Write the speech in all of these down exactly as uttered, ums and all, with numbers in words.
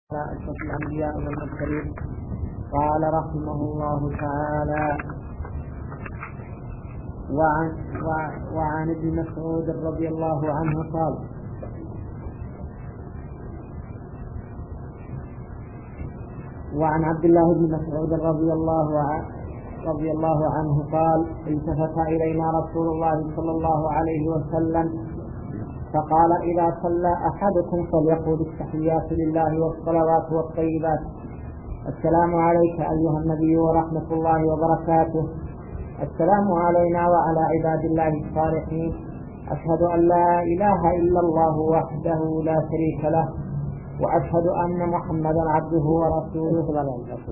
أشرف الأنبياء والمرسلين. قال رحمه الله تعالى: وعن, وعن ابن مسعود رضي الله عنه قال: وعن عبد الله بن مسعود رضي الله عنه رضي الله عنه قال: التفت إلينا رسول الله صلى الله عليه وسلم فقال: إذا صلى أحدكم فليقول التحيات لله والصلوات والطيبات: السلام عليك أيها النبي ورحمة الله وبركاته، السلام علينا وعلى عباد الله الصالحين، أشهد أن لا إله إلا الله وحده لا شريك له، وأشهد أن محمدا عبده ورسوله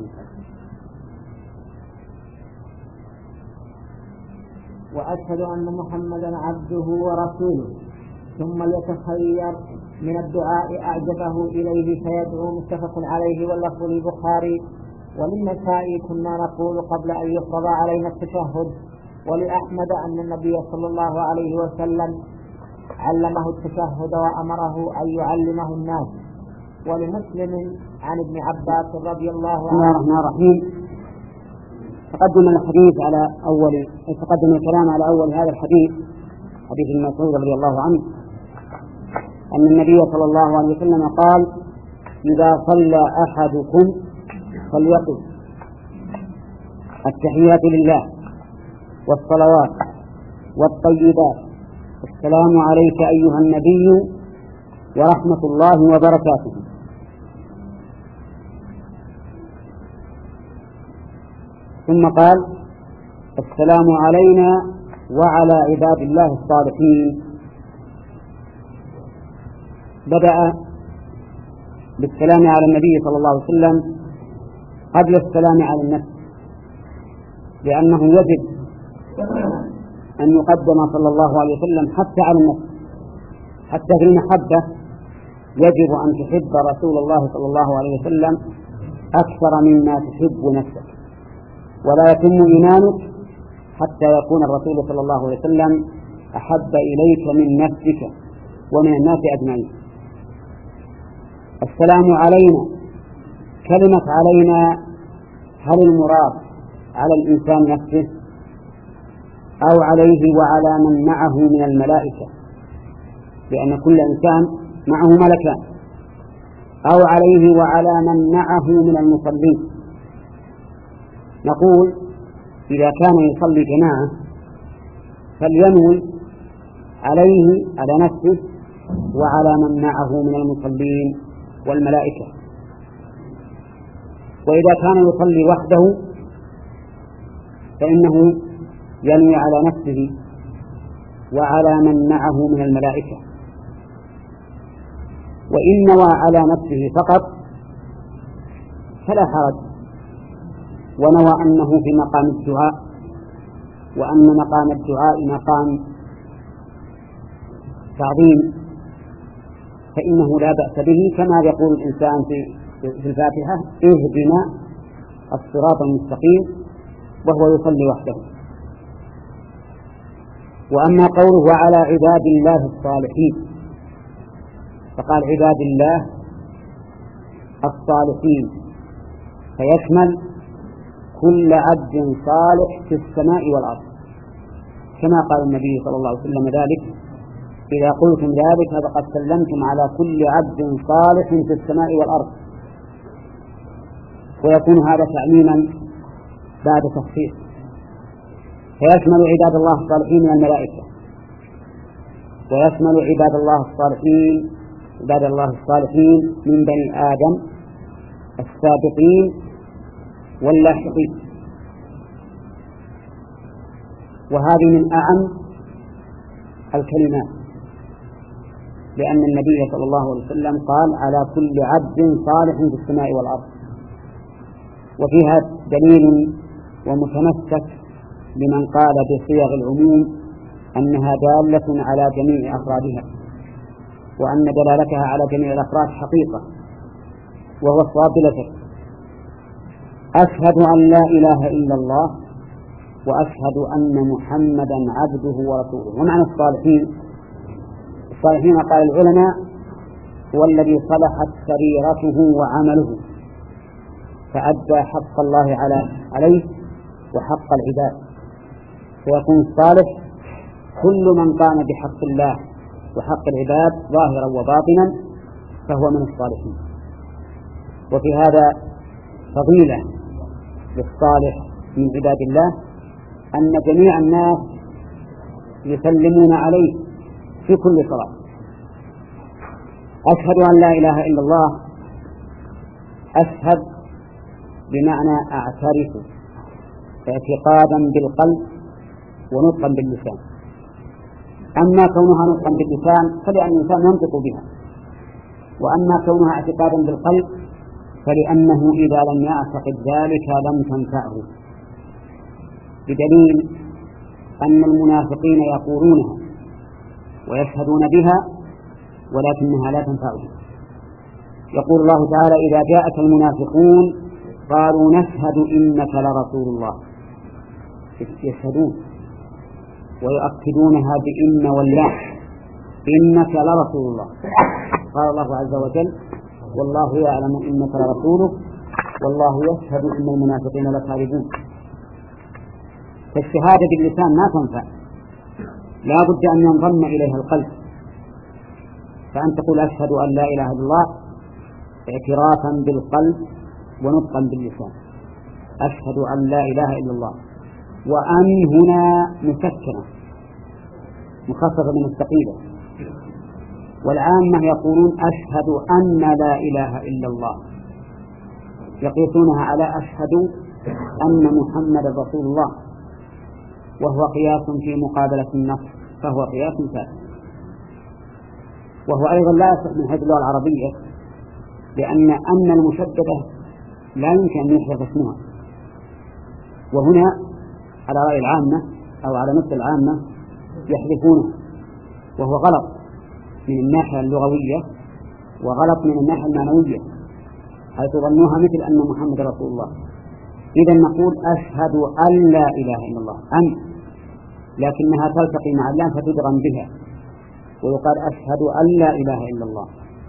وأشهد أن محمدا عبده ورسوله ثم يتخير من الدعاء أعجبه إليه فيدعو. متفق عليه واللفظ للبخاري. وللنسائي: كنا نقول قبل أن يفرض علينا التشهد. ولأحمد أن النبي صلى الله عليه وسلم علمه التشهد وأمره أن يعلمه الناس. ولمسلم عن ابن عباس رضي الله عنه. بسم الله الرحمن الرحيم. تقدم الحديث على أول تقدم الكلام على أول هذا الحديث، حديث ابن مسعود رضي الله عنه، أن النبي صلى الله عليه وسلم قال: إذا صلى أحدكم فليقل التحيات لله والصلوات والطيبات: السلام عليك أيها النبي ورحمة الله وبركاته. ثم قال: السلام علينا وعلى عباد الله الصالحين. بدأ بالسلام على النبي صلى الله عليه وسلم قبل السلام على النفس، لأنه يجب أن يقدم صلى الله عليه وسلم حتى على النفس. حتى في المحبة يجب أن تحب رسول الله صلى الله عليه وسلم أكثر مما تحب نفسك، ولا يتم إيمانك حتى يكون الرسول صلى الله عليه وسلم أحب إليك من نفسك ومن الناس أجمعين. السلام علينا، كلمة علينا هل المراد على الإنسان نفسه أو عليه وعلى من معه من الملائكة، لأن كل إنسان معه ملكان، أو عليه وعلى من معه من المصلين؟ نقول: إذا كان يصلي جماعة فلينوي عليه على نفسه وعلى من معه من المصلين والملائكة. وإذا كان يصلي وحده فإنه ينوي على نفسه وعلى من معه من الملائكة. وإن نوى على نفسه فقط فلا حرج، ونوى أنه في مقام الدعاء، وأن مقام الدعاء مقام تعظيم، فإنه لا بأس به، كما يقول الإنسان في الفاتحة: اهدنا الصراط المستقيم، وهو يصلي وحده. وأما قوله: وعلى عباد الله الصالحين، فقال: عباد الله الصالحين، فيشمل كل عبد صالح في السماء والأرض، كما قال النبي صلى الله عليه وسلم ذلك: إذا قلتم ذلك فقد سلمتم على كل عبد صالح في السماء والأرض. ويكون هذا تعميما بعد تخصيص، فيشمل عباد الله الصالحين من الملائكة، ويشمل عباد الله الصالحين عباد الله الصالحين من بني آدم السابقين واللاحقين. وهذه من أعم الكلمات، لأن النبي صلى الله عليه وسلم قال: على كل عبد صالح في السماء والأرض. وفيها دليل ومتمسك لمن قال بصيغ العموم أنها دالة على جميع أفرادها، وأن دلالتها على جميع الأفراد حقيقة، وهو الصواب بلا شك. أشهد أن لا إله إلا الله وأشهد أن محمدا عبده ورسوله. ومعنى الصالحين: الصالحين قال العلماء هو الذي صلحت سريرته وعمله فأدى حق الله على عليه وحق العباد، فيكون الصالح كل من قام بحق الله وحق العباد ظاهرا وباطنا فهو من الصالحين. وفي هذا فضيلة للصالح من عباد الله أن جميع الناس يسلمون عليه في كل صلاة. أشهد أن لا إله إلا الله، أشهد بمعنى أعترف اعتقادا بالقلب ونطقا باللسان. أما كونها نطقا باللسان فلأن الإنسان ينطق بها، وأما كونها اعتقادا بالقلب فلأنه إذا لم يعتقد ذلك لم تنفعه، بدليل أن المنافقين يقولونها ويشهدون بها ولكنها لا تنفعهم. يقول الله تعالى: إذا جاءك المنافقون قالوا نشهد إنك لرسول الله، يشهدون ويؤكدونها بإن والله، إنك لرسول الله. قال الله عز وجل: والله يعلم إنك لرسوله والله يشهد إن المنافقين لكاذبون. فالشهادة باللسان ما تنفع، لا بد أن ينضم إليها القلب، فأن تقول أشهد أن لا إله إلا الله اعترافا بالقلب ونطقا باللسان، أشهد أن لا إله إلا الله. وأن هنا مسكنة مخففة من الثقيلة، والعامة يقولون أشهد أن لا إله إلا الله، يقيسونها على أشهد أن محمد رسول الله، وهو قياس في مقابلة النص، فهو قياس فاسد، وهو أيضا لا يصح من حيث اللغة العربية، لأن أن المشددة لا يمكن أن يحذف اسمها. وهنا على رأي العامة أو على نص العامة يحذفونه، وهو غلط من الناحية اللغوية وغلط من الناحية المعنوية، حيث ظنوها مثل أن محمد رسول الله. إذا نقول أشهد أن لا إله إلا الله، أن، لكنها تلتقي مع اللام فتدغم بها ويقال أشهد أن لا إله إلا الله.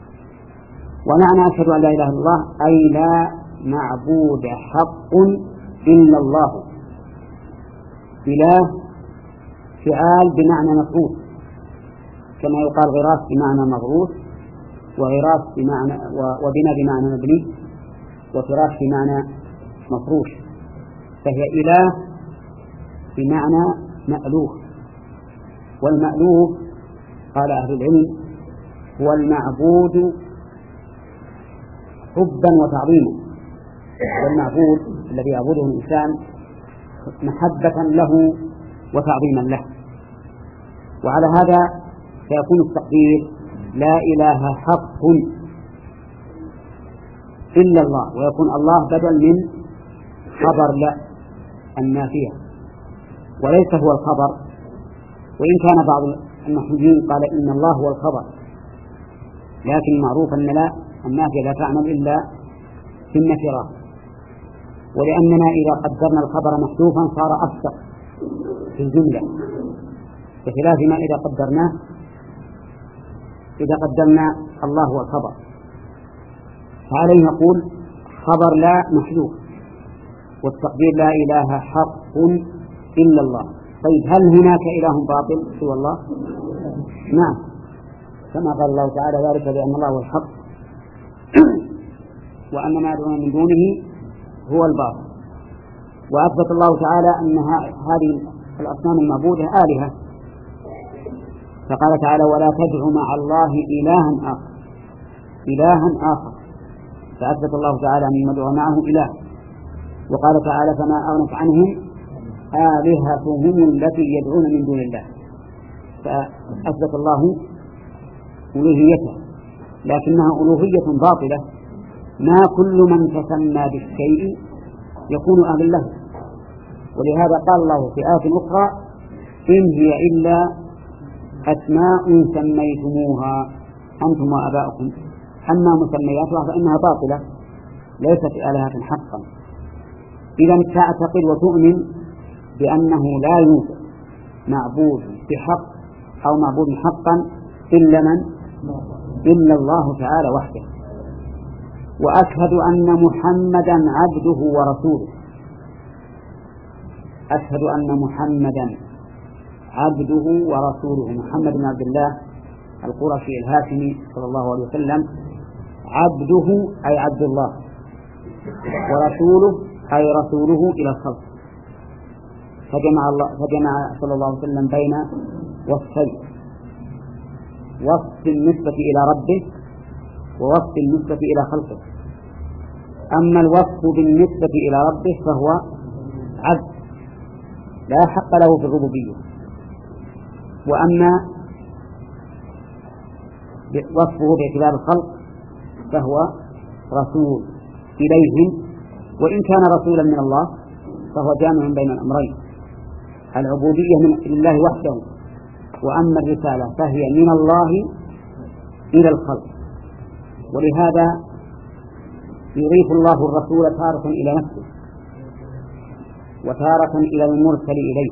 ومعنى أشهد أن لا إله إلا الله أي لا معبود حق إلا الله. إله فعال بمعنى مفعول، كما يقال غراس بمعنى مغروس، وغراس بمعنى وبناء بمعنى مبني، وفراش بمعنى مفروش، فهي إله بمعنى مألوه. والمألوه قال أهل العلم هو المعبود حبا وتعظيما، والمعبود الذي يعبده الإنسان محبة له وتعظيما له. وعلى هذا سيكون التقدير لا إله حق إلا الله، ويكون الله بدل من خبر لا النافية، وليس هو الخبر، وإن كان بعض النحويين قال إن الله هو الخبر، لكن معروف أن لا النافية لا تعمل إلا في النكرة، ولأننا إذا قدرنا الخبر محذوفا صار أصدق في الجملة، بخلاف ما إذا قدرناه إذا قدمنا الله هو الخبر، فعليه نقول خبر لا محذوف، والتقدير لا إله حق إلا الله. طيب هل هناك إله باطل سوى الله؟ نعم، كما قال الله تعالى ذلك بأن الله هو الحق وأن ما يدعون من دونه هو الباطل. وأثبت الله تعالى أن هذه الأصنام المعبودة آلهة، فقال تعالى ولا تدع مع الله إلها آخر إلها آخر فأثبت الله تعالى أن يدعو معه إله. وقال تعالى فما أغنت عنهم آلهتهم التي يدعون من دون الله، فأثبت الله ألوهيته، لكنها ألوهية باطلة. ما كل من تسمى بالشيء يكون أهلا له، ولهذا قال الله في آية أخرى إن هي إلا أسماء سميتموها أنتم وآباؤكم، أما مسمياتها فإنها باطلة ليست آلهة حقا. إذا تعتقد وتؤمن بأنه لا يوجد معبود بحق أو معبود حقا إلا من إلا الله تعالى وحده. وأشهد أن محمدا عبده ورسوله. أشهد أن محمدا عبده ورسوله. محمد بن عبد الله القرشي الهاشمي صلى الله عليه وسلم، عبده أي عبد الله، ورسوله أي رسوله إلى الخلق. فجمع, الله فجمع صلى الله عليه وسلم بين وصفين: وصف النسبة إلى ربه ووصف النسبة إلى خلقه. أما الوصف بالنسبة إلى ربه فهو عبد لا حق له في الربوبية، وأما وصفه باعتبار الخلق فهو رسول إليهم، وإن كان رسولا من الله فهو جامع بين الأمرين: العبودية من لله وحده، وأما الرسالة فهي من الله إلى الخلق. ولهذا يضيف الله الرسول تارة إلى نفسه وتارة إلى المرسل إليه،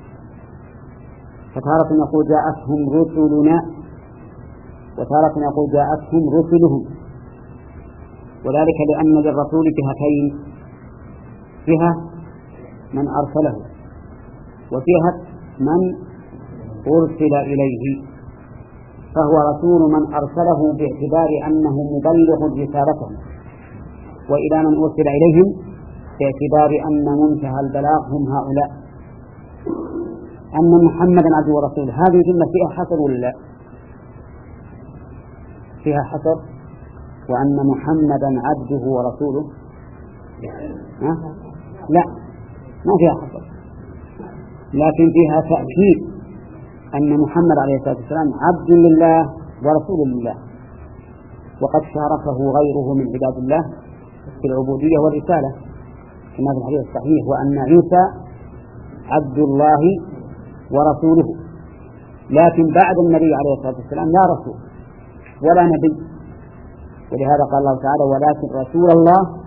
فتارة يقول جاءتهم رسلنا، وتارة يقول جاءتهم رسلهم، وذلك لأن للرسول جهتين: جهة من أرسله وجهة من أرسل إليه، فهو رسول من أرسله باعتبار أنه مبلغ رسالته، وإلى من أرسل إليهم باعتبار أن منتهى البلاغ هم هؤلاء. أن محمدا عبده ورسوله هذه جملة فيها حصر ولا لا؟ فيها حصر. وأن محمدا عبده ورسوله ها؟ لا، ما فيها حصر، لكن فيها تأكيد أن محمد عليه الصلاة والسلام عبد لله ورسول لله، وقد شاركه غيره من عباد الله في العبودية والرسالة كما في الحديث الصحيح: وأن عيسى عبد الله ورسوله. لكن بعد النبي عليه الصلاة والسلام لا رسول ولا نبي، ولهذا قال الله تعالى: ولكن رسول الله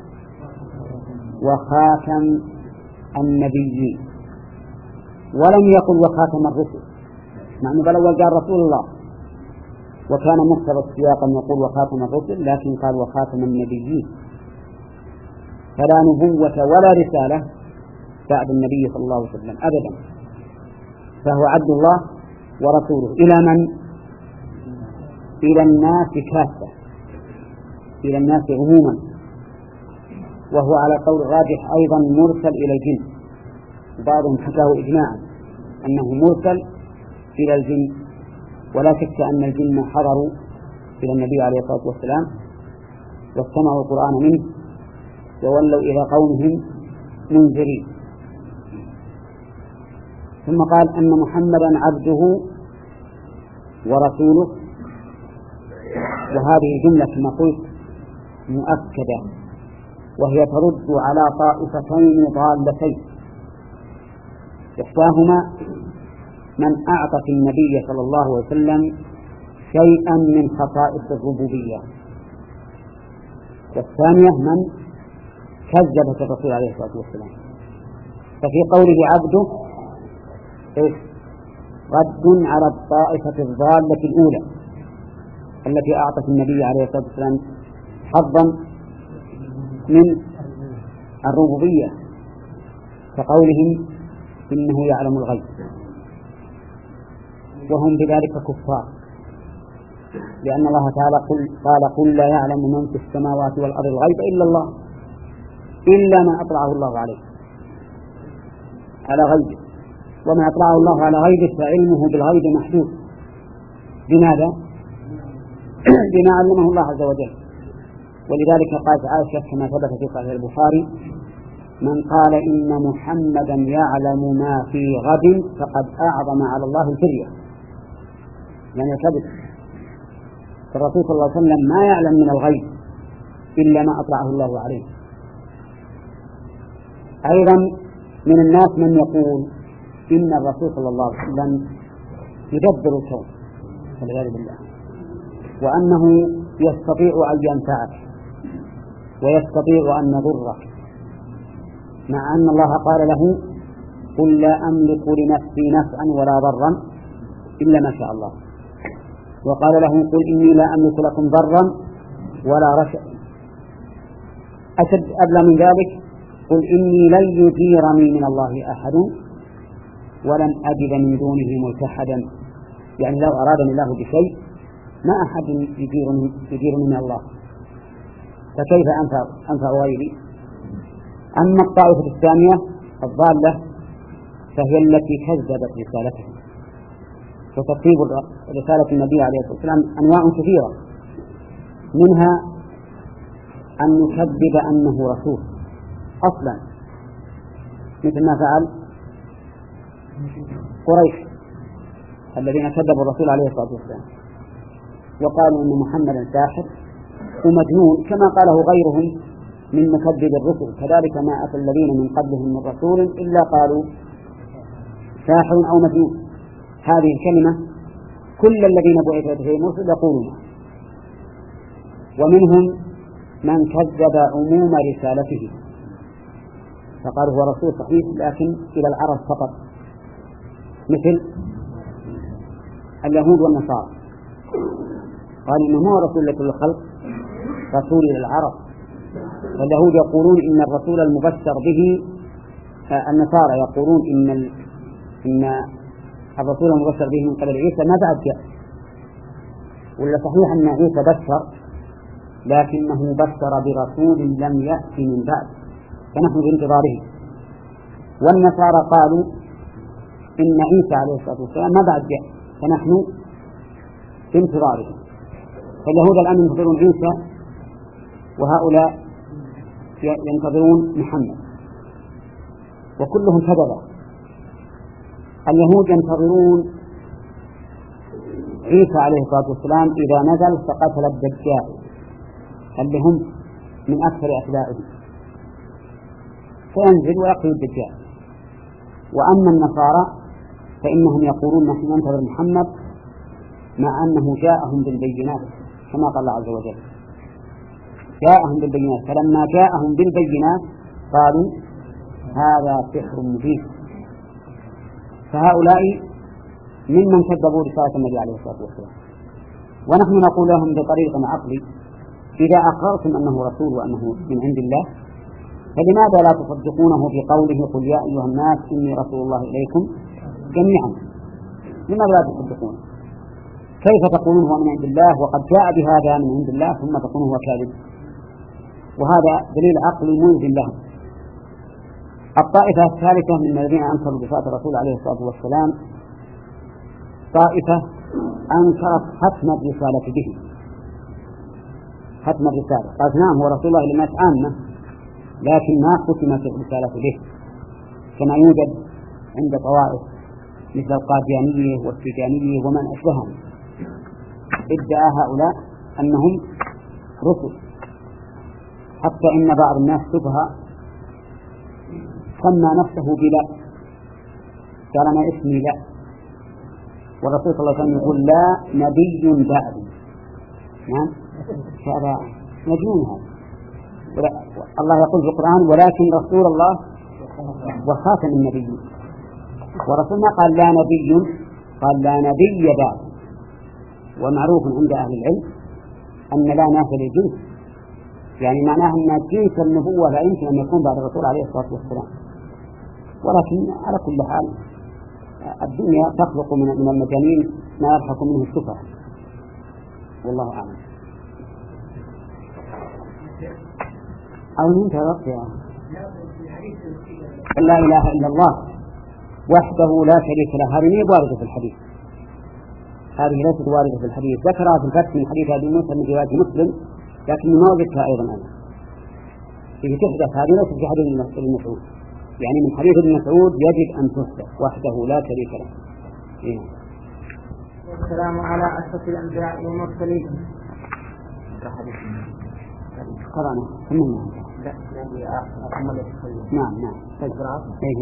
وخاتم النبيين، ولم يقل وخاتم الرسل، مع أنه الأول قال رسول الله، وكان مقتضى السياق أن يقول وخاتم الرسل، لكن قال وخاتم النبيين. فلا نبوة ولا رسالة بعد النبي صلى الله عليه وسلم أبدا، فهو عبد الله ورسوله. إلى من؟ إلى الناس كافة، إلى الناس عموما، وهو على قول الراجح أيضا مرسل إلى الجن، وبعضهم حكاه إجماعا أنه مرسل إلى الجن، ولا شك أن الجن حضروا إلى النبي عليه الصلاة والسلام واستمعوا القرآن منه وولوا إلى قومهم منذرين. ثم قال أن محمدا عبده ورسوله، وهذه جملة كما قلت مؤكدة، وهي ترد على طائفتين ضالتين: إحداهما من أعطت النبي صلى الله عليه وسلم شيئا من خصائص الربوبية، والثانية من كذبت الرسول عليه الصلاة والسلام. ففي قوله عبده رد على الطائفة الضالة الأولى التي أعطت النبي عليه الصلاة والسلام حظا من الربوبية، كقولهم إنه يعلم الغيب، وهم بذلك كفار، لأن الله تعالى قال: قل لا يعلم من في السماوات والأرض الغيب إلا الله، إلا ما أطلعه الله عليه على غيبه، وما أطلعه الله على غيبه فعلمه بالغيب محدود. بماذا؟ بما علمه الله عز وجل. ولذلك قالت عائشة كما ثبت في صحيح البخاري: من قال إن محمدا يعلم ما في غد فقد أعظم على الله الفرية، يعني الكذب. فالرسول صلى الله عليه وسلم ما يعلم من الغيب إلا ما أطلعه الله عليه. أيضا من الناس من يقول إن الرسول صلى الله عليه وسلم يدبر الكون والعياذ بالله، وأنه يستطيع أن ينفعك ويستطيع أن يضرك، مع أن الله قال له: قل لا أملك لنفسي نفعا ولا ضرا إلا ما شاء الله. وقال لهم قل إني لا أملك لكم ضرا ولا رشدا. أشد أبلغ من ذلك قل إني لن يجيرني من الله أحد ولن أجد من دونه ملتحدا، يعني لو أرادني الله بشيء ما أحد يجيرني, يجيرني من الله، فكيف أنفع, أنفع غيري؟ أما الطائفة الثانية الضالة فهي التي كذبت رسالته. وتكذيب رسالة النبي عليه الصلاة والسلام أنواع كثيرة، منها أن نكذب أنه رسول أصلا، مثل ما فعل قريش الذين كذبوا الرسول عليه الصلاة والسلام وقالوا أن محمدا ساحر ومجنون، كما قاله غيرهم من مكذب الرسل. كذلك ما أتى الذين من قبلهم من رسول إلا قالوا ساحر أو مجنون. هذه الكلمة كل الذين بعثوا فيهم الرسل يقولون. ومنهم من كذب عموم رسالته فقال هو رسول صحيح لكن إلى العرب فقط، مثل اليهود والنصارى، قال إنه هو رسول لكل الخلق، رسول إلى العرب. واليهود يقولون إن الرسول المبشر به، النصارى يقولون إن إن الرسول المبشر به من قبل عيسى ما بعد جاء. ولا صحيح أن عيسى بشر لكنه بشر برسول لم يأتي من بعد، فنحن بانتظاره. والنصارى قالوا إن عيسى عليه الصلاة والسلام ما بعد جاء، فنحن بانتظاره. فاليهود الآن ينتظرون عيسى وهؤلاء ينتظرون محمد، وكلهم كذبا. اليهود ينتظرون عيسى عليه الصلاة والسلام إذا نزل فقتل الدجال اللي هم من أكثر أتباعه، فينزل ويقتل الدجال. وأما النصارى فإنهم يقولون نحن ننتظر محمد مع أنه جاءهم بالبينات، كما قال الله عز وجل جاءهم بالبينات، فلما جاءهم بالبينات قالوا هذا سحر مبين. فهؤلاء ممن كذبوا رسالة النبي عليه الصلاة والسلام. ونحن نقول لهم بطريق عقلي إذا أقررتم أنه رسول وأنه من عند الله فلماذا لا تصدقونه في قوله قل يا أيها الناس إني رسول الله إليكم جميعا؟ لماذا لا تصدقونه؟ كيف تقولون هو من عند الله وقد جاء بهذا من عند الله ثم تقولون هو كاذب؟ وهذا دليل عقلي ملزم لهم. الطائفة الثالثة من الذين أنكروا رسالة الرسول عليه الصلاة والسلام طائفة أنكرت ختم الرسالة به، ختم الرسالة قالت نعم هو رسول الله للناس عامة لكن ما ختمت الرسالة به، كما يوجد عند طوائف مثل القاديانية والتيجانية ومن أشبههم. ادعى هؤلاء أنهم رسل، حتى إن بعض الناس سفهاء سمى نفسه بلا، قال أنا اسمي لا، والرسول صلى الله عليه وسلم يقول لا نبي بعد. نعم هذا مجنون هذا. الله يقول في القرآن ولكن رسول الله وخاتم النبيين، ورسولنا قال لا نبي، قال لا نبي بعد. ومعروف عند أهل العلم أن لا نافع للجنس، يعني معناه أن جنس النبوة لا يمكن أن يكون بعد الرسول عليه الصلاة والسلام. ولكن على كل حال الدنيا تخلق من المجانين ما يضحك منه السفر، والله أعلم. أو منتهى وقت لا إله إلا الله وحده لا شريك له، هذه ليست واردة في الحديث، هذه ليست واردة في الحديث. ذكرها في الفتح من حديث أبي موسى من رواية مسلم لكن ما وجدتها أيضا أنا إذا تحدث. هذه ليست في حديث ابن مسعود، يعني من حديث ابن مسعود يجب أن تثبت وحده لا شريك له. إيه. والسلام على أشرف الأنبياء والمرسلين. قرأنا ثمنا نعم نعم تجرى إيه.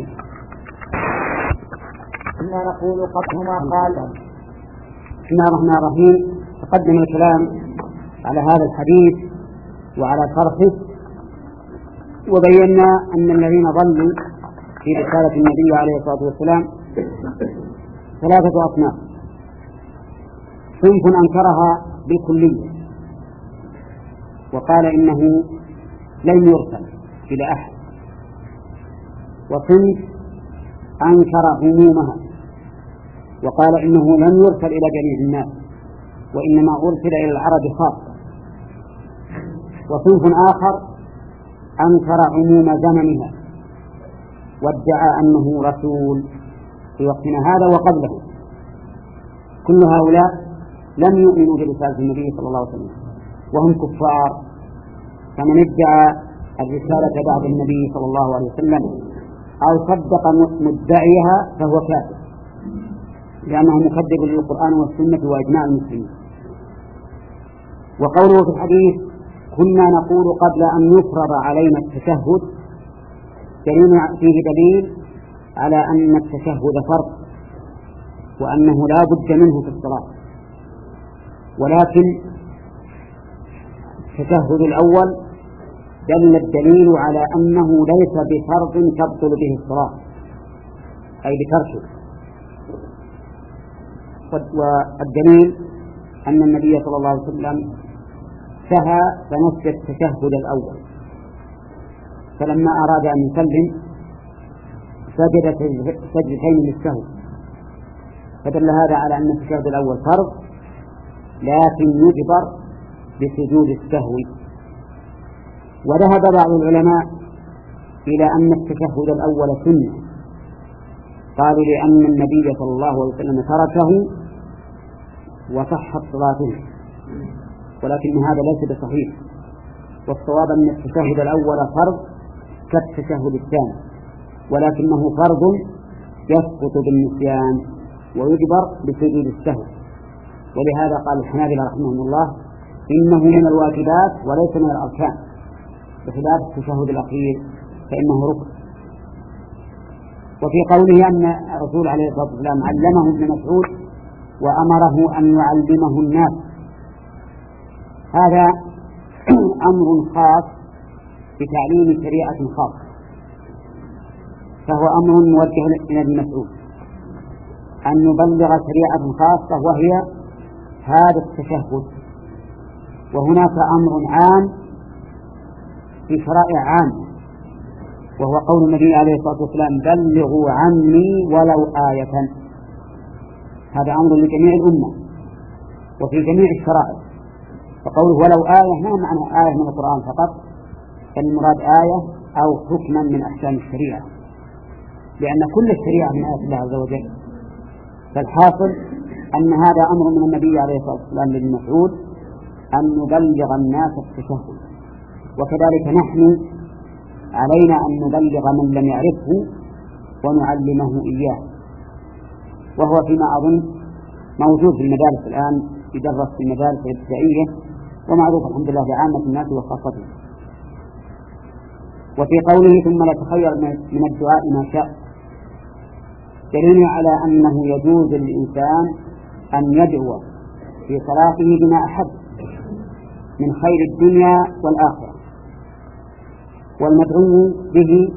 إنا نقول قطه ما قال. بسم الله الرحمن الرحيم. تقدم الكلام على هذا الحديث وعلى شرحه، وبينا أن الذين ضلوا في رسالة النبي عليه الصلاة والسلام ثلاثة أصناف. صنف أنكرها بالكلية وقال إنه لن يرسل إلى أحد، وصنف أنكر عمومها وقال إنه لن يرسل إلى جميع الناس وإنما أرسل إلى العرب خاصة، وصنف آخر أنكر عموم زمنها وادعى أنه رسول في وقتنا هذا وقبله. كل هؤلاء لم يؤمنوا برسالة النبي صلى الله عليه وسلم وهم كفار، فمن ادعى الرسالة بعد النبي صلى الله عليه وسلم أو صدق مدعيها فهو كافر، لأنه مكذب للقرآن والسنة وإجماع المسلمين. وقوله في الحديث كنا نقول قبل أن يفرض علينا التشهد فيه دليل على أن التشهد فرض وأنه لا بد منه في الصلاة، ولكن التشهد الأول دل الدليل على أنه ليس بفرض تبطل به الصلاة أي بتركه. والدليل أن النبي صلى الله عليه وسلم سهى فنسي التشهد الأول، فلما أراد أن يسلم سجد سجدتين للسهو، فدل هذا على أن التشهد الأول فرض لكن يجبر بسجود السهو. وذهب بعض العلماء إلى أن التشهد الأول سنة، قالوا لأن النبي صلى الله عليه وسلم تركه وصحت صلاته، ولكن هذا ليس بصحيح، والصواب أن التشهد الأول فرض كالتشهد الثاني، ولكنه فرض يسقط بالنسيان ويجبر بسجود السهو. ولهذا قال الحنابلة رحمهم الله إنه من الواجبات وليس من الأركان، بخلاف التشهد الأخير فإنه ركن. وفي قوله أن الرسول عليه الصلاة والسلام علمه ابن مسعود وأمره أن يعلمه الناس، هذا أمر خاص بتعليم شريعة خاصة، فهو أمر موجه إلى ابن مسعود أن يبلغ شريعة خاصة وهي هذا التشهد. وهناك أمر عام في شرائع عامة وهو قول النبي عليه الصلاة والسلام بلغوا عني ولو آية، هذا أمر لجميع الأمة وفي جميع الشرائع. فقوله ولو آية ما معنى آية من القرآن فقط، بل المراد آية أو حكما من أحكام الشريعة، لأن كل الشريعة من آيات الله عز وجل. فالحاصل أن هذا أمر من النبي عليه الصلاة والسلام لابن مسعود أن نبلغ الناس التشهد، وكذلك نحن علينا أن نبلغ من لم يعرفه ونعلمه إياه، وهو فيما أظن موجود في المدارس الآن، يدرس في المدارس الابتدائية ومعروف الحمد لله لعامة الناس وخاصته. وفي قوله ثم لا تخير من الدعاء ما شاء دليل على أنه يجوز للإنسان أن يدعو في صلاته بما أحب من خير الدنيا والآخرة. والمدعو به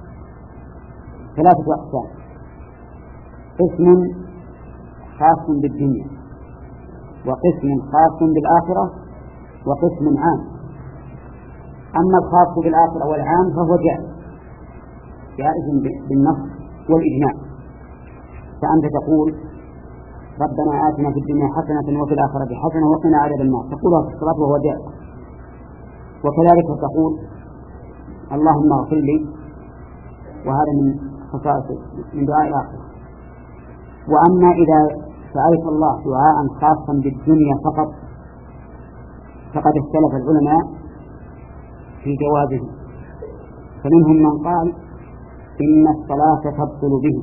ثلاثة أقسام: قسم خاص بالدنيا، وقسم خاص بالآخرة، وقسم عام. أما الخاص بالآخرة والعام فهو جائز جائز بالنص والإجماع، فأنت تقول ربنا آتنا في الدنيا حسنة وفي الآخرة حسنة وقنا عذاب النار، تقولها في الصلاة وهو جائز. وكذلك تقول اللهم اغفر لي، وهذا من خصائص من دعاء الآخرة. وأما إذا سألت الله دعاء خاصا بالدنيا فقط فقد اختلف العلماء في جوابه، فمنهم من قال إن الصلاة تبطل به،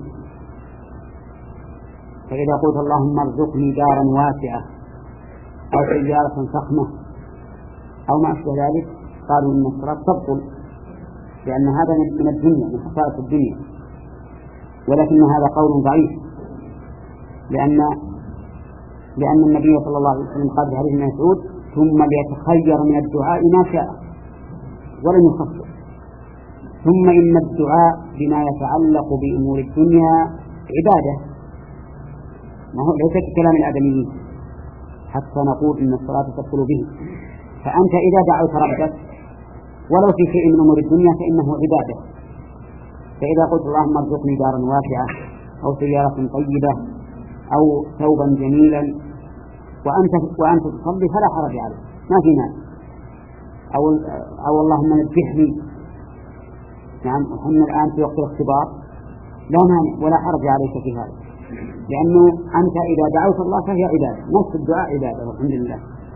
فإذا قلت اللهم ارزقني دارا واسعة أو سيارة فخمة أو ما أشبه ذلك قالوا إن الصلاة تبطل، لأن هذا من الدنيا من خصائص الدنيا. ولكن هذا قول ضعيف، لأن لأن النبي صلى الله عليه وسلم قال في حديث ابن مسعود ثم ليتخير من الدعاء ما شاء ولم يخصص. ثم إن الدعاء بما يتعلق بأمور الدنيا عبادة، ما هو ليس كلام الآدميين، حتى نقول إن الصلاة تدخل به. فأنت إذا دعوت ربك ولو في شيء من أمور الدنيا فإنه عبادة. فإذا قلت اللهم ارزقني دارا واسعة أو سيارة طيبة أو ثوبا جميلا وأنت وأنت تصلي فلا حرج عليك، ما في مانع. أو أو اللهم نجحني، نعم، وحنا الآن في وقت الاختبار، لا مانع ولا حرج عليك في هذا، لأنه أنت إذا دعوت الله فهي عبادة، نص الدعاء عبادة والحمد لله.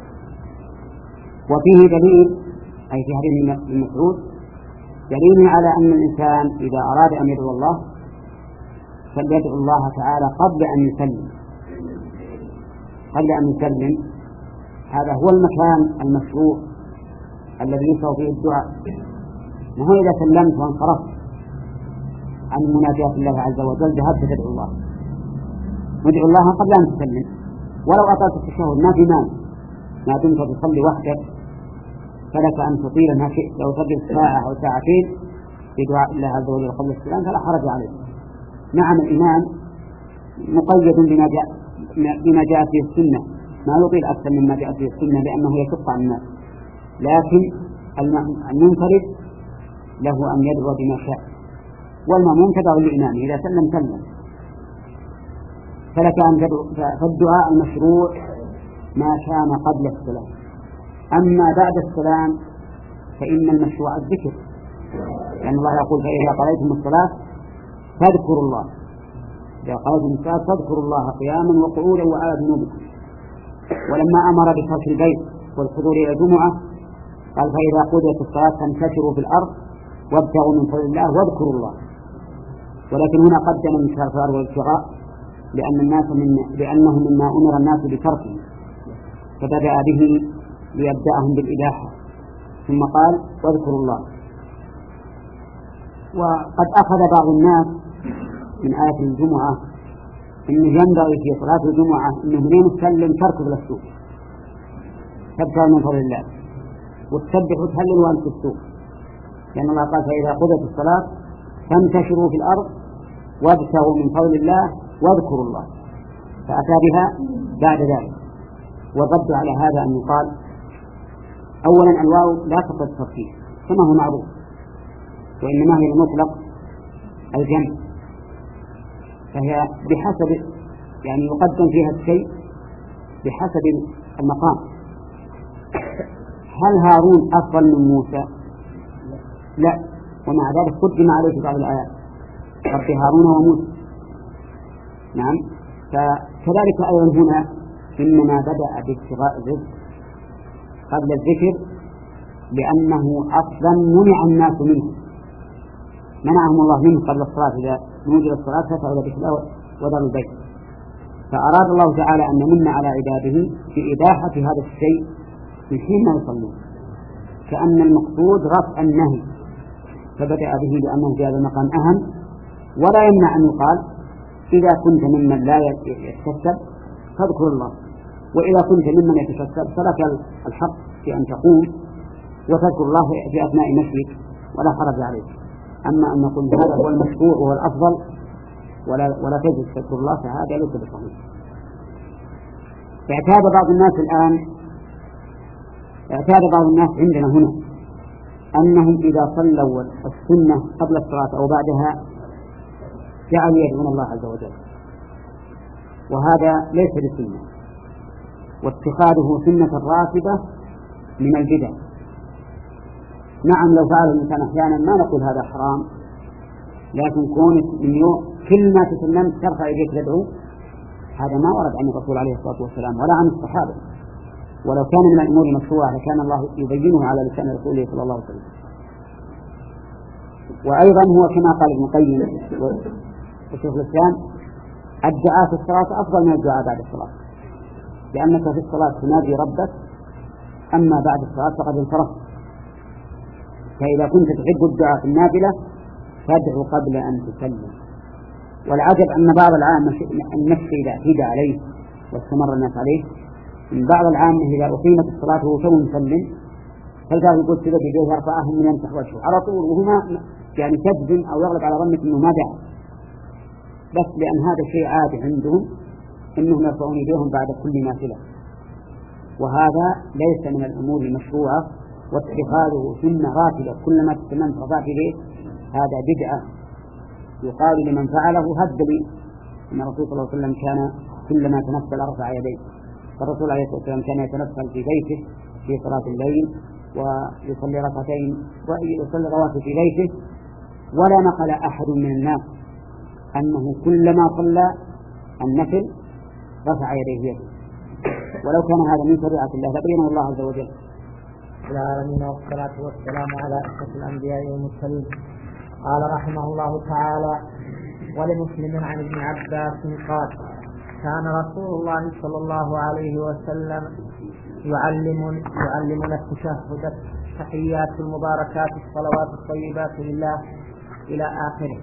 وفيه دليل، أي في حديث ابن مسعود، دليل على أن الإنسان إذا أراد أن يدعو الله فليدعو الله تعالى قبل أن يسلم، قبل أن يسلم. هذا هو المكان المشروع الذي يشرع فيه الدعاء، ما هو إذا سلمت وانصرفت عن مناجاة الله عز وجل ذهبت تدعو الله. ندعو الله قبل أن تسلم، ولو أطلت التشهد ما في مانع، ما دمت تصلي وحدك فلك أن تطيل ما شئت، لو تجلس ساعة أو ساعتين في دعاء الله عز وجل قبل السلام فلا حرج عليه. نعم الإمام مقيد بما جاء بما جاء في السنة، ما يطيل أكثر مما جاء في السنة لأنه يشق عن الناس، لكن المنفرد له أن يدعو بما شاء، والمأموم تدعو للإمام إذا سلم سلم. فلك أن تدعو، فالدعاء المشروع ما كان قبل السلام. أما بعد السلام فإن المشروع الذكر، لأن الله يقول فإذا قضيتم الصلاة فاذكروا الله، إذا قضيتم الصلاة فاذكروا الله قياما وقعودا وعلى جنوبكم. ولما أمر بترك البيت والحضور إلى الجمعة قال فإذا قضيت الصلاة فانتشروا في الأرض وابتغوا من فضل الله واذكروا الله. ولكن هنا قدم انتشار في الأرض والابتغاء لأن الناس من لأنه مما أمر الناس بتركه، فبدأ به ليبدأهم بالإباحة، ثم قال واذكروا الله. وقد أخذ بعض الناس من آية الجمعة إنه ينبغي في صلاة الجمعة إنه منين تسلم تركض للسوق تبتغي من فضل الله، وتسبح وتهلل وأنت في السوق، لأن الله قال فإذا قضيت الصلاة فانتشروا في الأرض وابتغوا من فضل الله واذكروا الله، فأتى بها بعد ذلك. والرد على هذا أن يقال أولا الواو لا تقصد الترتيب كما هو معروف، وإنما هي مطلق الجمع، فهي بحسب يعني يقدم فيها الشيء بحسب المقام. هل هارون أفضل من موسى؟ لا، ومع ذلك قدم عليه في بعض الآيات رب هارون وموسى. نعم، فكذلك أيضا هنا إنما بدأ بابتغاء الرزق قبل الذكر لأنه أصلا منع الناس منه، منعهم الله منه قبل الصلاة، إذا نوجد الصلاة فسأل بكلا وذروا البيت. فأراد الله تعالى أن يمن على عباده في إباحة هذا الشيء من حين ما يصلون، كأن المقصود رفع النهي، فبدأ به لأنه في هذا المقام أهم. ولا يمنع أن يقال إذا كنت ممن لا يتكسب فاذكر الله، وإذا كنت ممن يتكسب فلك الحق في أن تقوم وتذكر الله في أثناء مشيك ولا حرج عليك. أما أن نقول هذا هو المشروع وهو الأفضل ولا ولا تجد تذكر الله فهذا ليس بصحيح. اعتاد بعض الناس الآن اعتاد بعض الناس عندنا هنا أنهم إذا صلوا السنة قبل الصلاة أو بعدها جعلوا يدعون الله عز وجل، وهذا ليس بسنة، واتخاذه سنة راتبة من البدع. نعم لو فعل الإنسان أحيانا ما نقول هذا حرام، لكن كون من يوم كل ما تسلمت ترفع يديك تدعو هذا ما ورد عن الرسول عليه الصلاة والسلام ولا عن الصحابة، ولو كان من الأمور مشروعة لكان الله يبينه على لسان رسوله صلى الله عليه وسلم. وأيضا هو كما قال ابن القيم وشيخ الإسلام الدعاء في الصلاة أفضل من الدعاء بعد الصلاة، لأنك في الصلاة تنادي ربك، أما بعد الصلاة فقد انصرفت. فإذا كنت تحب الدعاء في النافلة فادعو قبل أن تسلم. والعجب أن بعض العامة النفس إذا اعتدى عليه واستمر الناس عليه، من بعض العامة إذا أقيمت الصلاة وهو تو مسلم فالقاضي يقول كذا بيجيه يرفعهم من يمسح وجهه على طول، وهما يعني تجزم أو يغلب على ظنك أنه ما دعا، بس لأن هذا شيء عادي عندهم أنهم يرفعون يديهم بعد كل نافلة، وهذا ليس من الأمور المشروعة، واتخاذه سنة راتبة كلما تتممت رفعت إليه هذا بدعة يقال لمن فعله هدلي، أن الرسول صلى الله عليه وسلم كان كلما تنفل رفع يديه، فالرسول عليه الصلاة والسلام كان يتنفل في بيته في صلاة الليل ويصلي ركعتين ويصلي رواتب في بيته، ولا نقل أحد من الناس أنه كلما صلى النفل رفع يديه يده، ولو كان هذا من شريعة الله لبينه الله عز وجل. العالمين والصلاة والسلام على أشرف الأنبياء والمرسلين. قال رحمه الله تعالى: ولمسلم عن ابن عباس قال: كان رسول الله صلى الله عليه وسلم يعلم يعلمنا التشهد التحيات المباركات الصلوات الطيبات لله إلى آخره.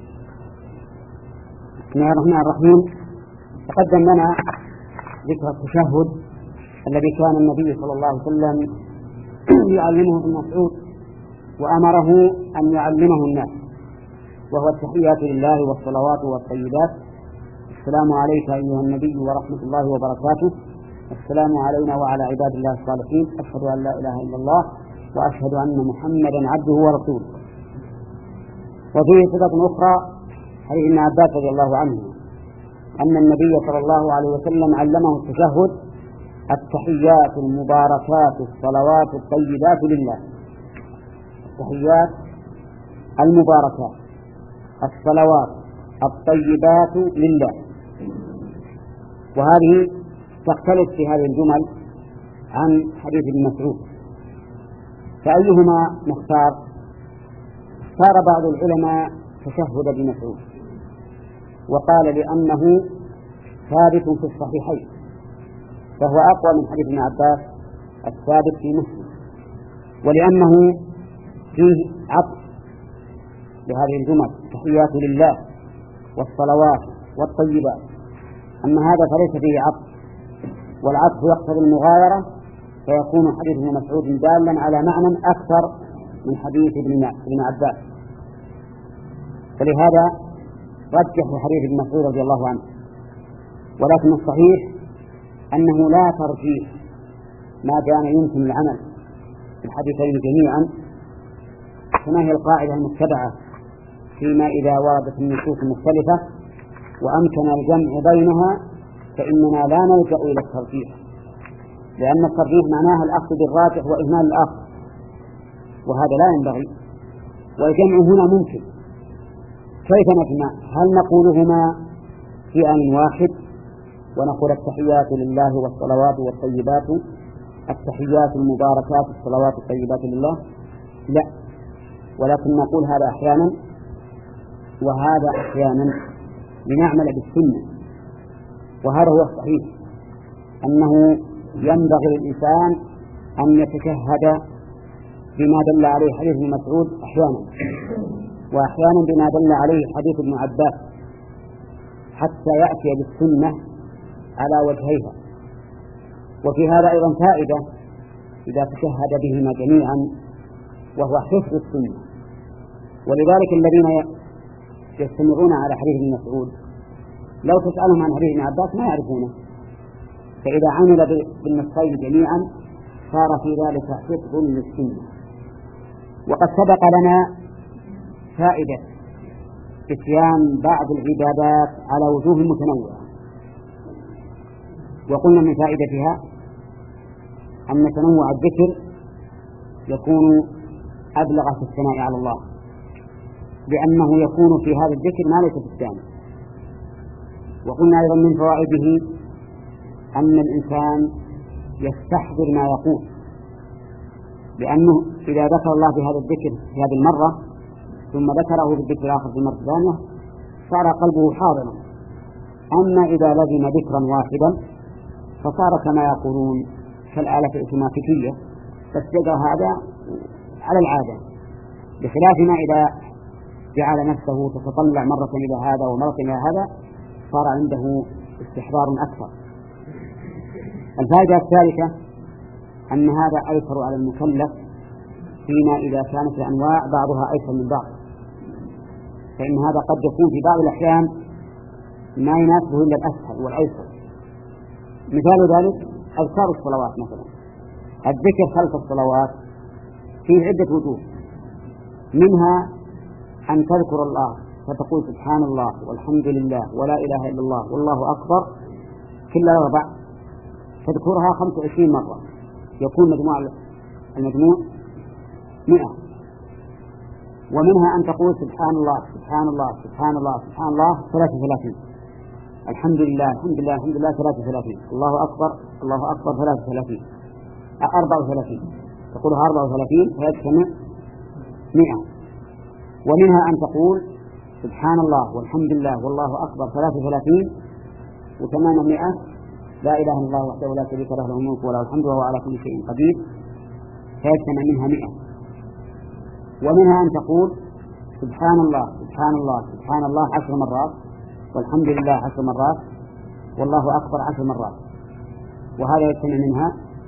بسم الله الرحمن الرحيم. تقدم لنا ذكر التشهد الذي كان النبي صلى الله عليه وسلم يعلمه ابن مسعود وأمره أن يعلمه الناس، وهو التحيات لله والصلوات والطيبات: السلام عليك أيها النبي ورحمة الله وبركاته، السلام علينا وعلى عباد الله الصالحين، أشهد أن لا إله إلا الله وأشهد أن محمدا عبده ورسوله. وفيه صفة أخرى حديث ابن عباس رضي الله عنه أن النبي صلى الله عليه وسلم علمه التشهد: التحيات المباركات الصلوات الطيبات لله. التحيات المباركات الصلوات الطيبات لله، وهذه تختلف في هذه الجمل عن حديث ابن مسعود، فأيهما نختار؟ اختار بعض العلماء تشهد ابن مسعود وقال لأنه ثابت في الصحيحين، فهو أقوى من حديث ابن عباس الثابت في مسلم، ولأنه فيه عطف لهذه الجمل: تحيات لله والصلوات والطيبات. أما هذا فليس فيه عطف، والعطف يقتضي المغايرة، فيكون حديث ابن مسعود دالا على معنى أكثر من حديث ابن عباس، فلهذا رجح حديث ابن مسعود رضي الله عنه. ولكن الصحيح أنه لا ترجيح ما كان يمكن العمل في الحديثين جميعا، كما هي القاعدة المتبعة فيما إذا وردت النصوص المختلفة وأمكن الجمع بينها فإننا لا نلجأ إلى الترجيح، لأن الترجيح معناها الأخذ بالراجح وإهمال الآخر، وهذا لا ينبغي. والجمع هنا ممكن. كيف نجمع؟ هل نقولهما في آن واحد ونقول التحيات لله والصلوات والطيبات، التحيات المباركات الصلوات الطيبات لله؟ لا، ولكن نقول هذا أحيانا وهذا أحيانا لنعمل بالسنة. وهذا هو الصحيح، أنه ينبغي للإنسان أن يتشهد بما دل عليه حديث ابن مسعود أحيانا، وأحيانا بما دل عليه حديث ابن عباس، حتى يأتي بالسنة على وجهيها. وفي هذا أيضا فائدة إذا تشهد بهما جميعا، وهو حفظ السنة. ولذلك الذين يستمرون على حديث ابن مسعود لو تسألهم عن حديث ابن عباس ما يعرفونه، فإذا عمل بالنصين جميعا صار في ذلك حفظ للسنة. وقد سبق لنا فائدة اتيان بعض العبادات على وجوه متنوعة، وقلنا من فائدتها أن تنوع الذكر يكون أبلغ في الثناء على الله، لأنه يكون في هذا الذكر ما ليس في الثاني. وقلنا أيضا من فوائده أن الإنسان يستحضر ما يقول، لأنه إذا ذكر الله بهذا الذكر في هذه المرة ثم ذكره في الذكر الآخر في المرة الثانية صار قلبه حاضرا. أما إذا لزم ذكرا واحدا فصار كما يقولون كالآلة الأوتوماتيكية، فاستجر هذا على العادة، بخلاف ما إذا جعل نفسه تتطلع مرة إلى هذا ومرة إلى هذا صار عنده استحضار أكثر. الفائدة الثالثة أن هذا أيسر على المكلف فيما إذا كانت الأنواع بعضها أيسر من بعض، فإن هذا قد يكون في بعض الأحيان ما يناسبه إلا الأسهل والأيسر. مثال ذلك أذكار الصلوات مثلا، الذكر خلف الصلوات فيه عدة وجوه، منها أن تذكر الله فتقول سبحان الله والحمد لله ولا إله إلا الله والله أكبر كل أربع، تذكرها خمس وعشرين مرة، يكون مجموع المجموع مئة. ومنها أن تقول سبحان الله سبحان الله سبحان الله سبحان الله ثلاثة وثلاثين، الحمد لله الحمد لله الحمد لله ثلاثة وثلاثين، الله أكبر الله أكبر ثلاثة وثلاثين، أربعة وثلاثين، تقولها أربعة وثلاثين فيجتمع مئة. ومنها أن تقول سبحان الله والحمد لله والله أكبر ثلاثة وثلاثين وثمانمائة، لا إله إلا الله وحده لا شريك له له الملك وله الحمد وهو على كل شيء قدير، فيجتمع منها مئة. ومنها أن تقول سبحان الله سبحان الله سبحان الله عشر مرات، والحمد لله عشر مرات، والله أكبر عشر مرات، وهذا يجتمع منها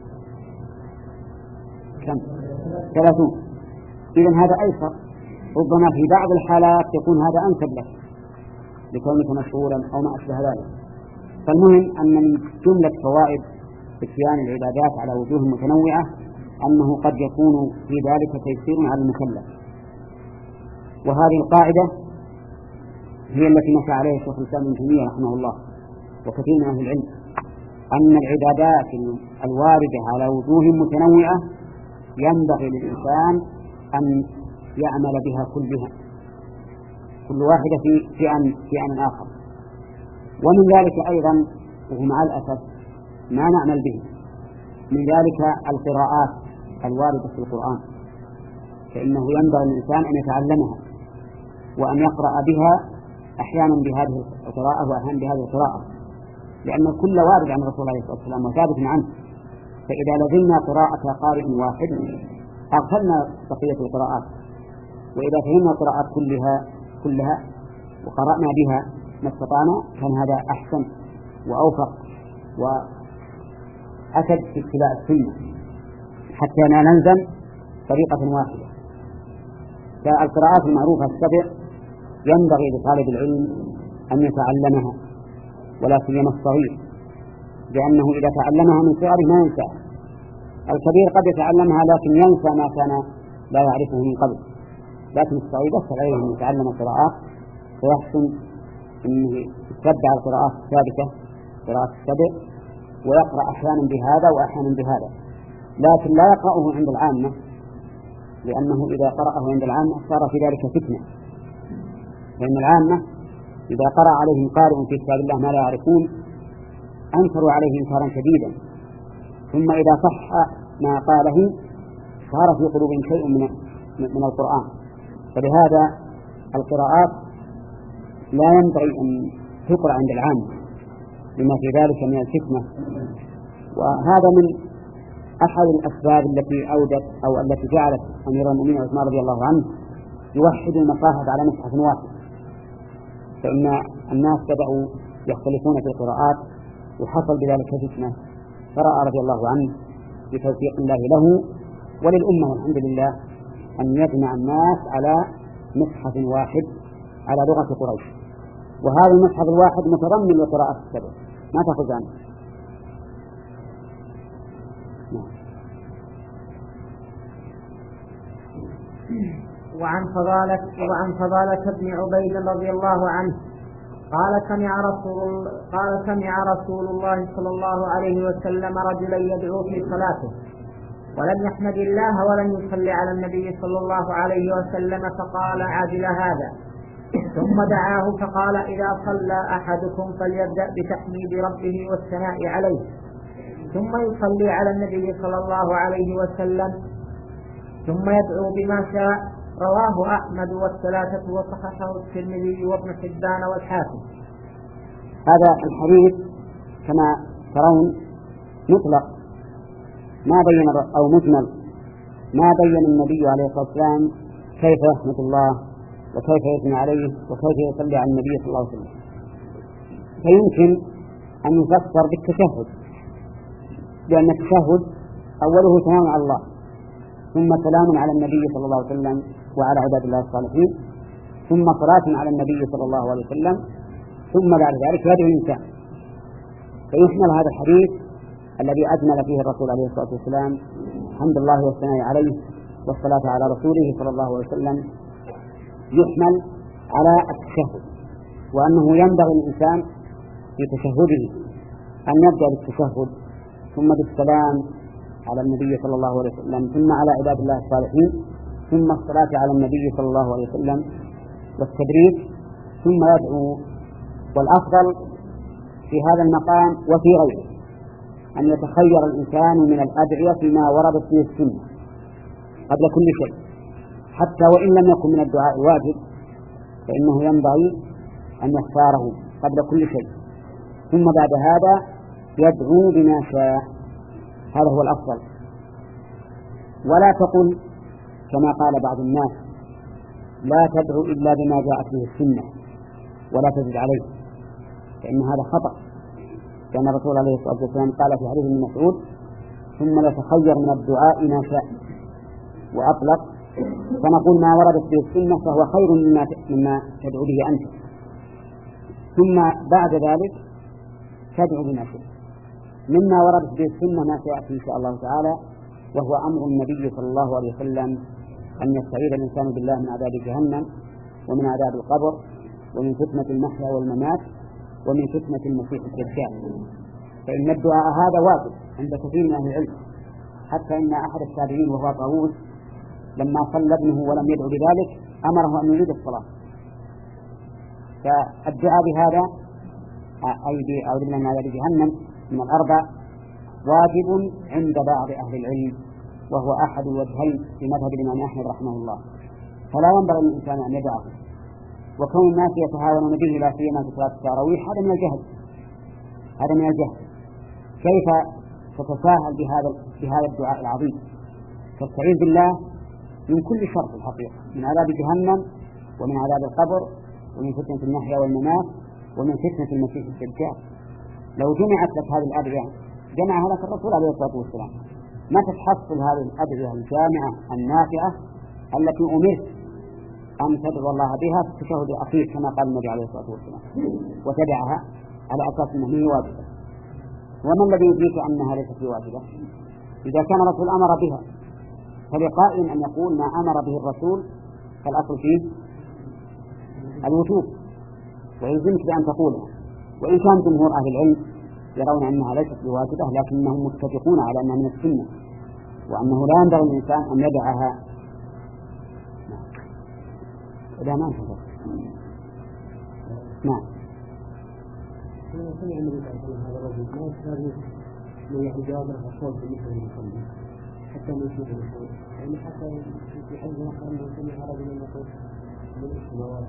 كم؟ ثلاثون. إذن هذا أيسر، ربما في بعض الحالات يكون هذا أنسب لك لكونك مشغولا أو ما أشبه ذلك. فالمهم أن من جملة فوائد اتيان العبادات على وجوه متنوعة أنه قد يكون في ذلك تيسير على المكلف. وهذه القاعدة هي التي مشى عليها الشيخ الإسلام ابن تيمية رحمه الله وكثير من أهل العلم، أن العبادات الواردة على وجوه متنوعة ينبغي للإنسان أن يعمل بها كلها، كل واحدة في في أن في أن آخر. ومن ذلك أيضا وهو مع الأسف ما نعمل به، من ذلك القراءات الواردة في القرآن، فإنه ينبغي للإنسان أن يتعلمها وأن يقرأ بها أحيانا بهذه القراءة وأحيانا بهذه القراءة، لأن كل وارد عن رسول الله عليه الصلاة والسلام وثابت عنه. فإذا لزمنا قراءة قارئ واحد أغفلنا بقية القراءات، وإذا فهمنا القراءات كلها كلها وقرأنا بها ما استطعنا كان هذا أحسن وأوفق وأسد في اتباع السنة حتى لا نلزم طريقة واحدة. فالقراءات المعروفة السبع ينبغي لطالب العلم أن يتعلمها، ولا سيما الصغير، لأنه إذا تعلمها من صغره ما ينسى. الكبير قد يتعلمها لكن ينسى ما كان لا يعرفه من قبل، لكن الصغير يسهل عليه أن يتعلم القراءات ويحسن أنه يتبع القراءات الثابتة قراءة السبع ويقرأ أحيانا بهذا وأحيانا بهذا، لكن لا يقرأه عند العامة، لأنه إذا قرأه عند العامة صار في ذلك فتنة، لأن العامة إذا قرأ عليهم قارئ في كتاب الله ما لا يعرفون أنكروا عليه إنكارا شديدا، ثم إذا صح ما قاله صار في قلوبهم شيء من من القرآن. فلهذا القراءات لا ينبغي أن تقرأ عند العامة لما في ذلك من الفتنة. وهذا من أحد الأسباب التي أودت أو التي جعلت أمير المؤمنين عثمان رضي الله عنه يوحد المصاحف على مصحف واحد، فإن الناس بدأوا يختلفون في القراءات وحصل بذلك فتنة، فرأى رضي الله عنه بتوفيق الله له وللأمة والحمد لله أن يجمع الناس على مصحف واحد على لغة قريش، وهذا المصحف الواحد متضمن لقراءة السبع ما تأخذ عنه. وعن فضالة وعن فضالة بن عبيد رضي الله عنه قال سمع رسول قال سمع رسول الله صلى الله عليه وسلم رجلا يدعو في صلاته ولم يحمد الله ولم يصلي على النبي صلى الله عليه وسلم، فقال عجل هذا، ثم دعاه فقال إذا صلى أحدكم فليبدأ بتحميد ربه والثناء عليه ثم يصلي على النبي صلى الله عليه وسلم ثم يدعو بما شاء. رواه أحمد والثلاثة وصححه الترمذي وابن حبان والحاكم. هذا الحديث كما ترون مطلق ما بين أو مجمل ما بين النبي عليه الصلاة والسلام كيف يحمد الله وكيف يثني عليه وكيف يصلي على النبي صلى الله عليه وسلم. فيمكن أن يفسر بالتشهد، لأن التشهد أوله سلام على الله ثم سلام على النبي صلى الله عليه وسلم وعلى عباد الله الصالحين ثم صلاة على النبي صلى الله عليه وسلم ثم بعد ذلك يدعو الإنسان. فيحمل هذا الحديث الذي أجمل فيه الرسول عليه الصلاة والسلام حمد الله والثناء عليه والصلاة على رسوله صلى الله عليه وسلم يحمل على التشهد، وأنه ينبغي الإنسان في تشهده أن يبدأ بالتشهد ثم بالسلام على النبي صلى الله عليه وسلم ثم على عباد الله الصالحين ثم الصلاة على النبي صلى الله عليه وسلم والتبريك ثم يدعو. والأفضل في هذا المقام وفي غيره أن يتخير الإنسان من الأدعية فيما وردت فيه السنة قبل كل شيء، حتى وإن لم يكن من الدعاء واجب فإنه ينبغي أن يختاره قبل كل شيء، ثم بعد هذا يدعو بما شاء. هذا هو الأفضل. ولا تقل كما قال بعض الناس لا تدعو إلا بما جاءت به السنة ولا تزد عليه، فإن هذا خطأ، لأن الرسول عليه الصلاة والسلام قال في حديث ابن مسعود ثم يتخير من الدعاء ما شاء وأطلق، فنقول ما وردت به السنة فهو خير مما مما تدعو به أنت، ثم بعد ذلك تدعو بما شاء مما وردت به السنة ما سيأتي إن شاء الله تعالى، وهو أمر النبي صلى الله عليه وسلم أن يستعيذ الإنسان بالله من عذاب جهنم ومن عذاب القبر ومن فتنة المحيا والممات ومن فتنة المسيح الدجال. فإن الدعاء هذا واجب عند كثير من أهل العلم، حتى إن أحد التابعين وهو طاووس لما صلى ابنه ولم يدعو بذلك أمره أن يعيد الصلاة. فالدعاء بهذا أي بأعوذ بالله من عذاب جهنم من الأربع واجب عند بعض أهل العلم، وهو أحد الوجهين في مذهب الإمام أحمد رحمه الله، فلا ينبغي للإنسان أن يدعه. وكون الناس يتهاونون به لا سيما في صلاة التراويح هذا من الجهل، هذا من الجهل. كيف تتساهل بهذا بهذا الدعاء العظيم؟ تستعيذ بالله من كل شر في الحقيقة، من عذاب جهنم ومن عذاب القبر ومن فتنة المحيا والممات ومن فتنة المسيح الدجال. لو جمعت لك هذه الأدعية جمعها لك الرسول عليه الصلاة والسلام، ما تتحصل هذه الأدعية الجامعة النافعة التي أمرت أن تدعو الله بها في التشهد الأخير كما قال النبي عليه الصلاة والسلام، وتدعها على أساس أنها هي واجبة. وما الذي يدريك أنها ليست واجبة؟ إذا كان الرسول أمر بها فلقائل أن يقول ما أمر به الرسول فالأصل فيه الوجوب، ويلزمك بأن تقولها. وإن كان جمهور أهل العلم يرون أنها ليست بواجبة لكنهم متفقون على أنها من السنة، وأنه لا ينبغي الإنسان أن يدعها. إذا ما انتظر نعم سمع النبي صلى الله عليه وسلم هذا الرجل ما يستطيع من يجاوب الرسول بالنسبة للمصلي حتى من يشوف الرسول، يعني حتى في حديث قال أنه سمع رجلا يقول من السماوات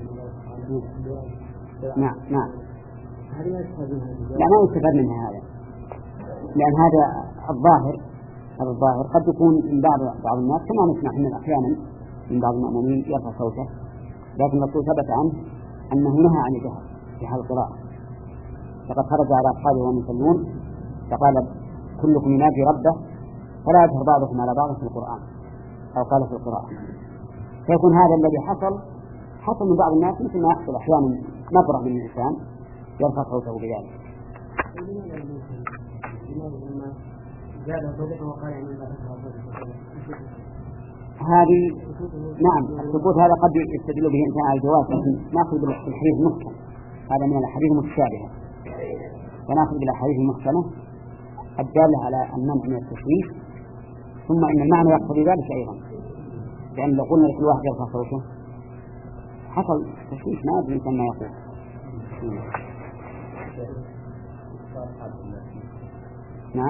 نعم نعم هذه لا يستفاد منها. لا ما يستفاد منها هذا، لأن هذا الظاهر هذا الظاهر قد يكون من بعض بعض الناس كما نسمع من أحيانا من بعض المؤمنين يرفع صوته، لكن الرسول ثبت عنه أنه نهى عن الجهر في هذه القراءة، فقد خرج على أصحابه وهم يصلون فقال كلكم يناجي ربه فلا يجهر بعضكم على بعض في القرآن، أو قال في القراءة. فيكون هذا الذي حصل حصل من بعض الناس مثل ما يحصل أحيانا نظرة من الإنسان يرفع صوته بذلك. هذه نعم السكوت هذا قد يستدل به إنسان على الجواز، لكن نأخذ بالحديث المحكم، هذا من الأحاديث المتشابهة، فنأخذ بالأحاديث المحكمة الدالة على المنع من التشويش، ثم إن المعنى يقتضي ذلك أيضا، لأن لو قلنا لكل واحد يرفع صوته حصل تشويش ما يدري كما يقول. نعم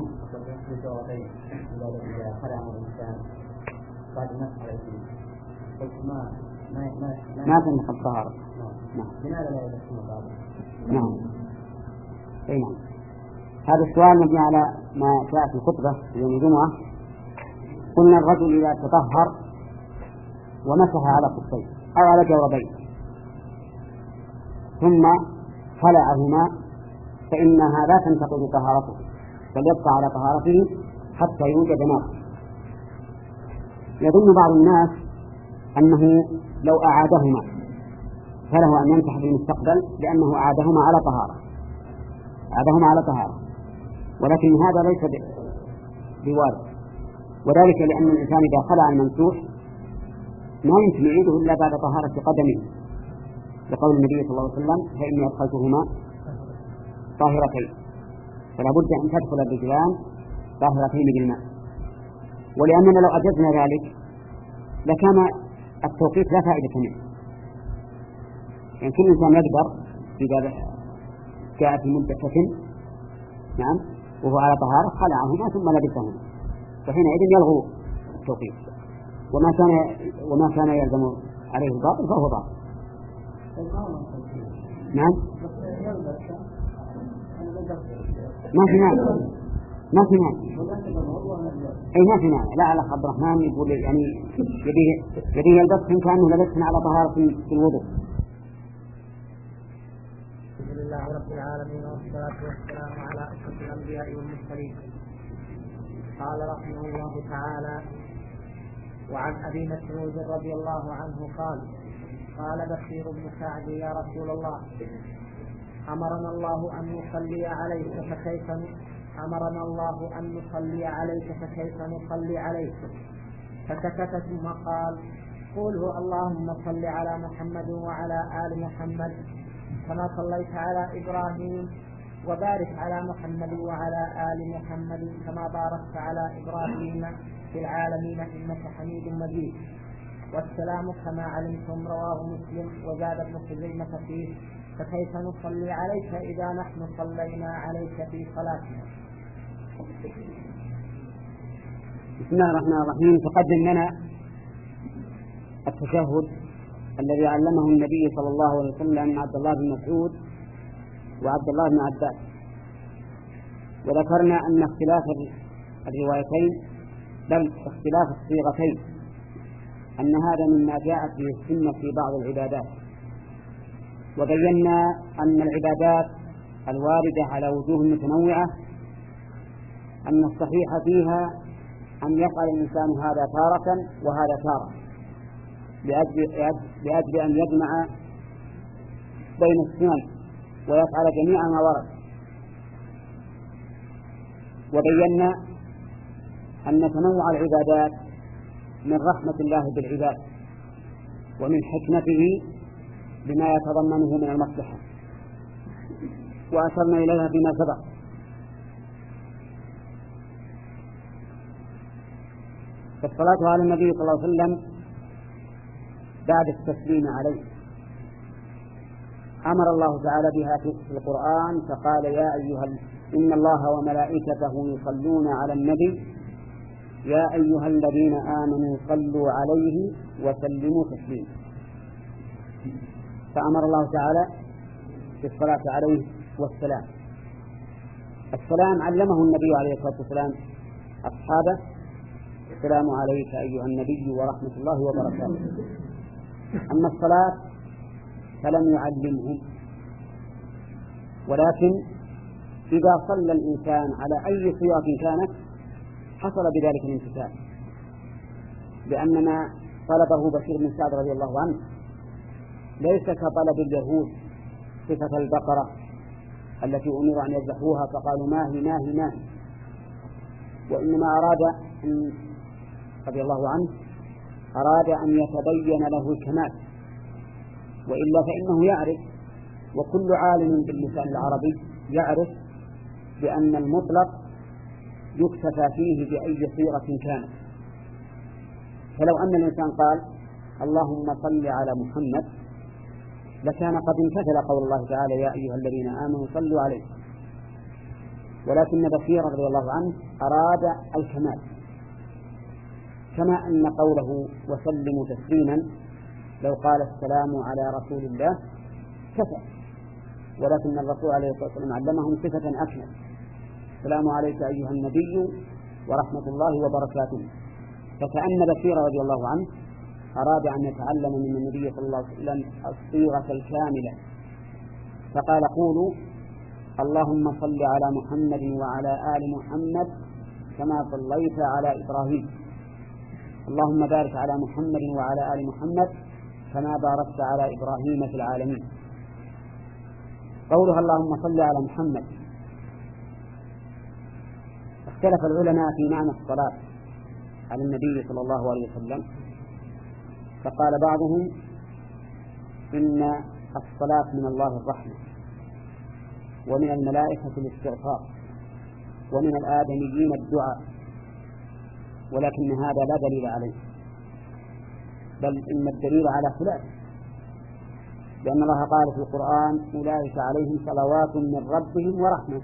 ما تنقض الطهارة. نعم لماذا لا يدخل بعض؟ نعم أي نعم. هذا السؤال مبني على ما جاء في الخطبة في يوم الجمعة. قلنا الرجل إذا تطهر ومسح على خفيه أو على جوربيه ثم خلعهما فإنها لا تنتقض طهارته، بل يبقى على طهارته حتى يوجد ناقض. يظن بعض الناس أنه لو أعادهما فله أن يمسح في المستقبل لأنه أعادهما على طهارة أعادهما على طهارة ولكن هذا ليس بوارد، وذلك لأن الإنسان إذا خلع الممسوح ما يمكن يعيده إلا بعد طهارة قدمه، لقول النبي صلى الله عليه وسلم فإني أدخلتهما طاهرتين، فلا بد أن تدخل الرجلان طاهرتين بالماء. ولأننا لو أجزنا ذلك لكان التوقيت لا فائدة منه، يعني كل إنسان يقدر إذا جاء في مدة نعم وهو على طهارة خلعهما ثم لبسهما، فحينئذ يلغو التوقيت، وما كان وما كان يلزم عليه الباطل فهو باطل. نعم ما في مانع، ما في مانع، أي ما في مانع. لا على عبد الرحمن يقول يعني يديه يديه يلبسهم كأنه لبسهم على طهارة في الوضوء. الحمد لله رب العالمين والصلاة والسلام على أشرف الأنبياء والمرسلين. قال رحمه الله تعالى: وعن أبي مسعود رضي الله عنه قال: قال بشير بن سعد: يا رسول الله، أمرنا الله أن نصلي عليك فكيف أمرنا الله أن نصلي عليك فكيف نصلي عليك؟ فسكت ثم قال: قوله اللهم صل على محمد وعلى آل محمد كما صليت على إبراهيم، وبارك على محمد وعلى آل محمد كما باركت على إبراهيم في العالمين إنك حميد مجيد. والسلام كما علمتم رواه مسلم. وزاد ابن خزيمة فيه: فكيف نصلي عليك إذا نحن صلينا عليك في صلاتنا؟ بسم الله الرحمن الرحيم. تقدم لنا التشهد الذي علمه النبي صلى الله عليه وسلم عبد الله بن مسعود وعبد الله بن عباس، وذكرنا أن اختلاف الروايتين بل اختلاف الصيغتين أن هذا مما جاءت به السنة في بعض العبادات، وبينا أن العبادات الواردة على وجوه متنوعة أن الصحيح فيها أن يفعل الإنسان هذا تارة وهذا تارة لأجل أن يجمع بين السنن ويفعل جميع ما ورد. وبينا أن تنوع العبادات من رحمة الله بالعباد ومن حكمته بما يتضمنه من المصلحة، وأشرنا إليها فيما سبق. فالصلاة على النبي صلى الله عليه وسلم بعد التسليم عليه أمر الله تعالى بها في القرآن، فقال: يا أيها إن الله وملائكته يصلون على النبي يا أيها الذين آمنوا صلوا عليه وسلموا تسليما. فأمر الله تعالى بالصلاة عليه والسلام. السلام علمه النبي عليه الصلاة والسلام أصحابه: السلام عليك أيها النبي ورحمة الله وبركاته. أما الصلاة فلم يعلمهم، ولكن إذا صلى الإنسان على أي صيغة كانت حصل بذلك الامتثال، لأن ما طلبه بشير بن سعد رضي الله عنه ليس كطلب اليهود صفة البقرة التي أمروا أن يذبحوها فقالوا ما هي ما هي ما هي، وإنما أراد أن رضي الله عنه أراد أن يتبين له الكمال، وإلا فإنه يعرف، وكل عالم باللسان العربي يعرف بأن المطلق يكتفى فيه بأي صيغة كانت. فلو أن الإنسان قال اللهم صل على محمد لكان قد امتثل قول الله تعالى: يا أيها الذين آمنوا صلوا عليه. ولكن بشير رضي الله عنه أراد الكمال، كما أن قوله وسلموا تسليما لو قال السلام على رسول الله كفى، ولكن الرسول عليه الصلاة والسلام علمهم صفة أكمل: السلام عليك أيها النبي ورحمة الله وبركاته. فكأن بشير رضي الله عنه أراد أن يتعلم من النبي صلى الله عليه وسلم الصيغة الكاملة، فقال: قولوا اللهم صل على محمد وعلى آل محمد كما صليت على إبراهيم، اللهم بارك على محمد وعلى آل محمد كما باركت على إبراهيم في العالمين. قولها اللهم صل على محمد اختلف العلماء في معنى الصلاة على النبي صلى الله عليه وسلم، فقال بعضهم إن الصلاة من الله الرحمة، ومن الملائكة الاستغفار، ومن الآدميين الدعاء، ولكن هذا لا دليل عليه، بل إن الدليل على خلاف، لأن الله قال في القرآن أولئك عليهم صلوات من ربهم ورحمة،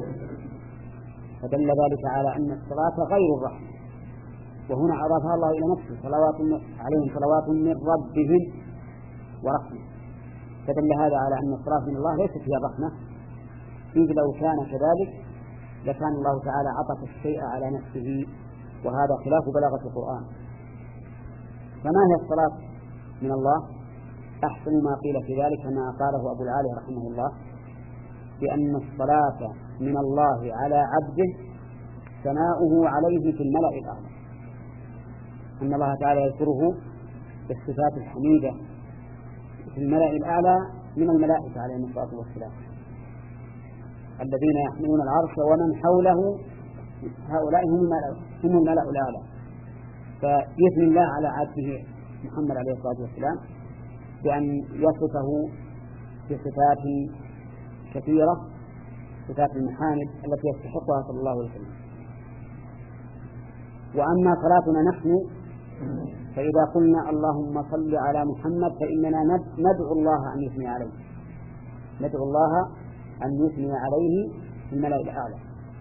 فدل ذلك على أن الصلاة غير الرحمة، وهنا أضافها الله إلى نفسه صلوات عليهم صلوات من ربهم ورحمة، فدل هذا على أن الصلاة من الله ليست هي الرحمة، إذ لو كان كذلك لكان الله تعالى عطف الشيء على نفسه، وهذا خلاف بلاغة القرآن. فما هي الصلاة من الله؟ أحسن ما قيل في ذلك ما قاله أبو العالي رحمه الله، بأن الصلاة من الله على عبده ثناؤه عليه في الملأ الأعلى، أن الله تعالى يذكره بالصفات الحميدة في الملأ الأعلى من الملائكة عليهم الصلاة والسلام، الذين يحملون العرش ومن حوله، هؤلاء هم الملأ, هم الملأ الأعلى. فيثني الله على عبده محمد عليه الصلاة والسلام بأن يصفه بصفات كثيرة، صفات المحامد التي يستحقها صلى الله عليه وسلم. وأما صلاتنا نحن فإذا قلنا اللهم صل على محمد فإننا ندعو الله أن يثني عليه، ندعو الله أن يثني عليه في الملأ الأعلى.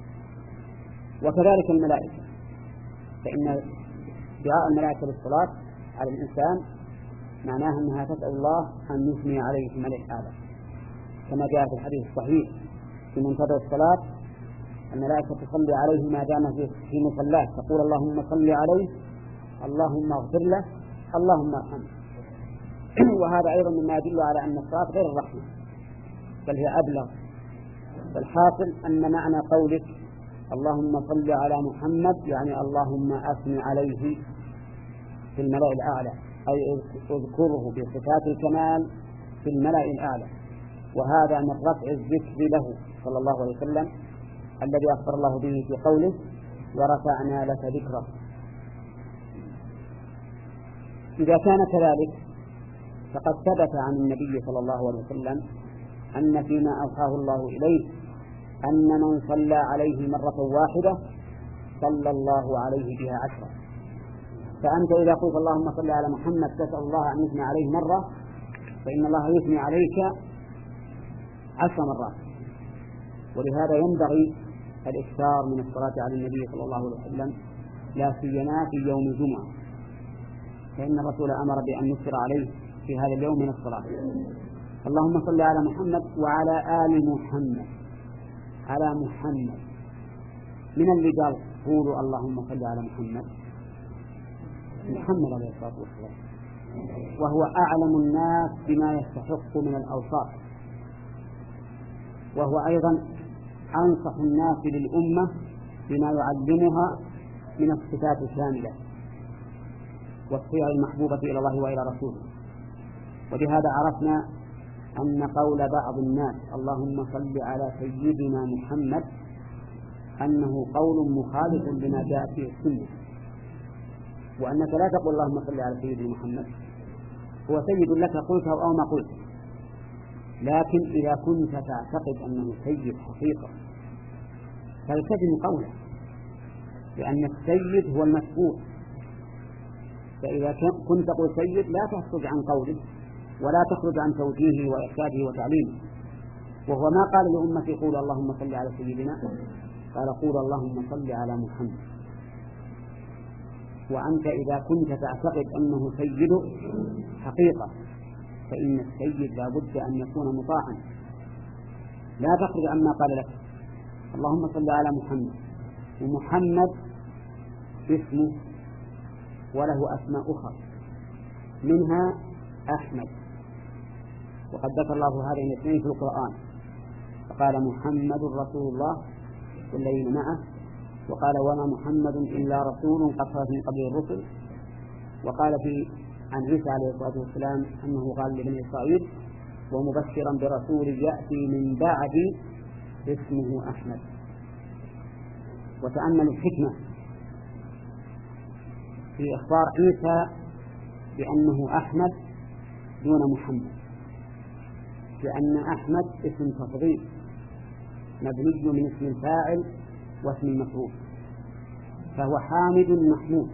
وكذلك الملائكة، فإن دعاء الملائكة بالصلاة على الإنسان معناها أنها تسأل الله أن يثني عليه في الملأ الأعلى، كما جاء في الحديث الصحيح في منتظر الصلاة الملائكة تصلي عليه ما دام في مصلاه، تقول اللهم صل عليه، اللهم اغفر له، اللهم ارحمه. وهذا أيضا مما يدل على أن الصلاة غير الرحمة، بل هي أبلغ. فالحاصل أن معنى قولك اللهم صل على محمد يعني اللهم أثني عليه في الملأ الأعلى، أي اذكره بصفات الكمال في الملأ الأعلى، وهذا من رفع الذكر له صلى الله عليه وسلم الذي أخبر الله به في قوله ورفعنا لك ذكره. إذا كان كذلك فقد ثبت عن النبي صلى الله عليه وسلم أن فيما أوحاه الله إليه أن من صلى عليه مرة واحدة صلى الله عليه بها عشرة. فأنت إذا قلت اللهم صل على محمد تسأل الله أن يثني عليه مرة، فإن الله يثني عليك عشر مرات. ولهذا ينبغي الإكثار من الصلاة على النبي صلى الله عليه وسلم، لا سيما في يوم الجمعة، فإن الرسول أمر بأن يكثر عليه في هذا اليوم من الصلاة. اللهم صل على محمد وعلى آل محمد، على محمد. من اللي قال قولوا اللهم صل على محمد؟ محمد عليه الصلاة والسلام، وهو أعلم الناس بما يستحق من الأوصاف، وهو أيضا أنصح الناس للأمة بما يعلمها من الصفات الكاملة والصيغ المحبوبة إلى الله وإلى رسوله. وبهذا عرفنا أن قول بعض الناس اللهم صل على سيدنا محمد أنه قول مخالف لما جاء في السنة، وأنك لا تقول اللهم صل على سيدنا محمد، هو سيد لك قلته أو ما قلت، لكن إذا كنت تعتقد أنه سيد حقيقة فالتزم قوله، لأن السيد هو المسؤول. فإذا كنت تقول سيد لا تخرج عن قوله ولا تخرج عن توجيهه وإرشاده وتعليمه. وهو ما قال لأمتي قولوا اللهم صل على سيدنا، قال قولوا اللهم صل على محمد. وأنت إذا كنت تعتقد أنه سيد حقيقة فإن السيد لا بد أن يكون مطاعا، لا تخرج عما قال لك. اللهم صل على محمد، ومحمد اسمه وله أسماء أخرى منها أحمد، وقد ذكر الله هذين الاثنين في القرآن، فقال محمد رسول الله والذين معه، وقال وما محمد إلا رسول قد خلت من قبله الرسل، وقال في عن عيسى عليه الصلاة والسلام أنه قال لبني إسرائيل ومبشرا برسول يأتي من بعد اسمه أحمد. وتأمل الحكمة في إخبار عيسى بأنه أحمد دون محمد، لأن أحمد اسم تفضيل مبني من اسم الفاعل واسم المفعول، فهو حامد محمود،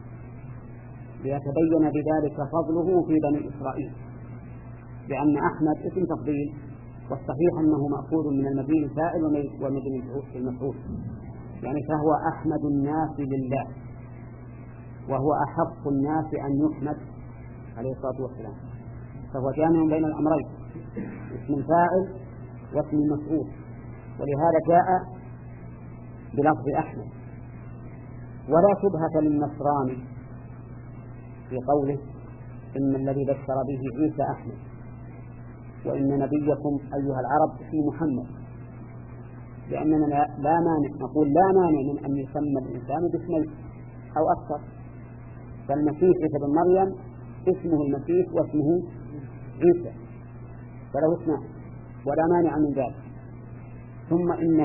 ليتبين بذلك فضله في بني إسرائيل، لأن أحمد اسم تفضيل، والصحيح أنه مأخوذ من المبني الفاعل ومبني المفعول، يعني فهو أحمد الناس لله، وهو أحق الناس أن يحمد عليه الصلاة والسلام، فهو جامع بين الأمرين، اسم الفاعل واسم المفعول، ولهذا جاء بلفظ أحمد. ولا شبهة للنصراني في قوله إن الذي بشر به عيسى أحمد، وإن نبيكم أيها العرب في محمد، لأننا لا مانع نقول لا مانع من أن يسمى الإنسان باسمين أو أكثر، فالمسيح عيسى بن مريم اسمه المسيح واسمه عيسى، فله اسمه ولا مانع من ذلك. ثم إن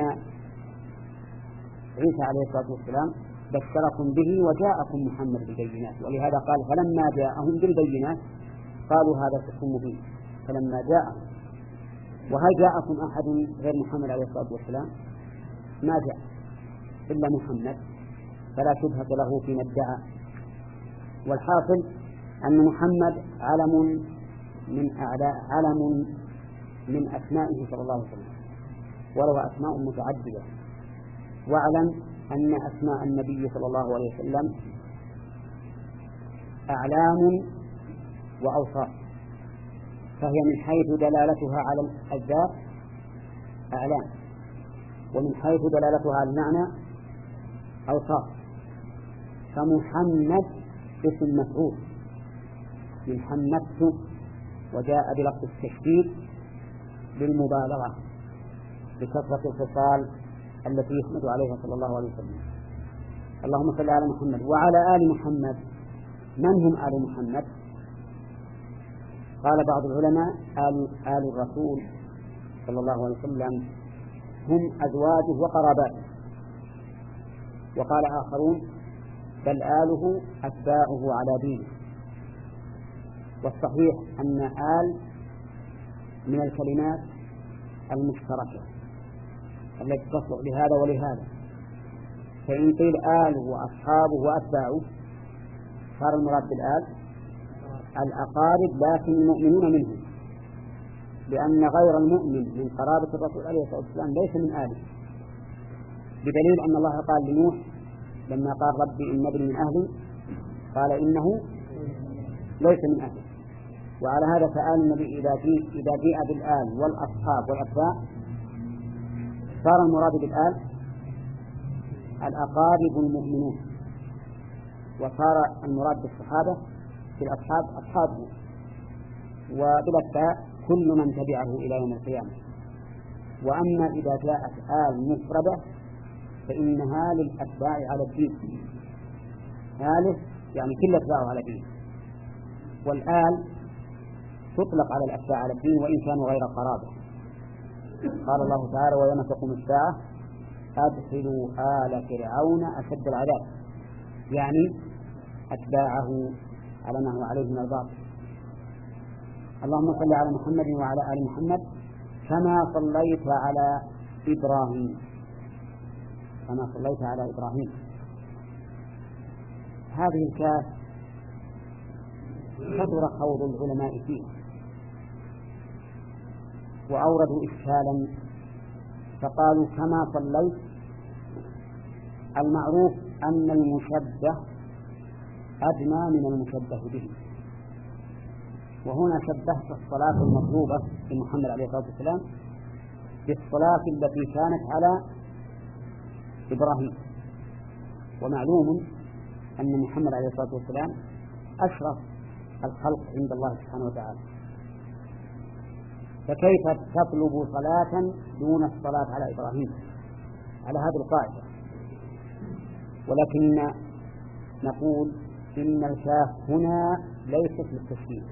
عيسى عليه الصلاة والسلام بشركم به وجاءكم محمد بالبينات، ولهذا قال فلما جاءهم بالبينات قالوا هذا سحر مبين، فلما جاءهم. وهل جاءكم أحد غير محمد عليه الصلاة والسلام؟ ما جاء إلا محمد، فلا شبهة له فيما ادعى. والحاصل أن محمد علم من أعلاء علم من أسمائه صلى الله عليه وسلم، وله أسماء متعددة. واعلم أن أسماء النبي صلى الله عليه وسلم أعلام وأوصاف، فهي من حيث دلالتها على الذات أعلام، ومن حيث دلالتها على المعنى أوصاف. فمحمد اسم مفعول من حمدت، وجاء بلفظ التشديد للمبالغة بكثرة الخصال التي يحمد عليها صلى الله عليه وسلم. اللهم صل على محمد وعلى آل محمد. من هم آل محمد؟ قال بعض العلماء آل, آل الرسول صلى الله عليه وسلم هم أزواجه وقراباته، وقال آخرون بل آله أتباعه على دينه. والصحيح أن آل من الكلمات المشتركة التي تصلح لهذا ولهذا، فإن قيل آله وأصحابه وأتباعه صار المراد بالآل الأقارب لكن المؤمنون منهم، لأن غير المؤمن من قرابة الرسول عليه الصلاة والسلام ليس من آله، بدليل أن الله قال لنوح لما قال ربي إن ابني من أهلي قال إنه ليس من أهلي. وعلى هذا فآل النبي إذا جيء إذا جاء بالآل والأصحاب والأتباع صار المراد بالآل الأقارب المؤمنون، وصار المراد بالصحابة في الأصحاب أصحابه، وبالأتباع كل من تبعه إلى يوم القيامة. وأما إذا جاءت آل مفردة فإنها للأتباع على الدين، آله يعني كل أتباعه على الدين، والآل تطلق على الأتباع على الدين وإن كانوا غير قرابة. قال الله تعالى ويوم تقوم الساعة أدخلوا آل فرعون أشد العذاب، يعني أتباعه على ما هو عليه من الباطل. اللهم صل على محمد وعلى آل محمد كما صليت على إبراهيم كما صليت على إبراهيم. هذه الكاف كثر خوض العلماء فيه وأوردوا إشكالا، فقالوا كما صليت المعروف أن المشبه أدنى من المشبه به، وهنا شبهت الصلاة المطلوبة لمحمد عليه الصلاة والسلام بالصلاة التي كانت على إبراهيم، ومعلوم أن محمد عليه الصلاة والسلام أشرف الخلق عند الله سبحانه وتعالى، فكيف تطلب صلاة دون الصلاة على إبراهيم على هذه القاعدة؟ ولكن نقول إن الكاف هنا ليست للتشبيه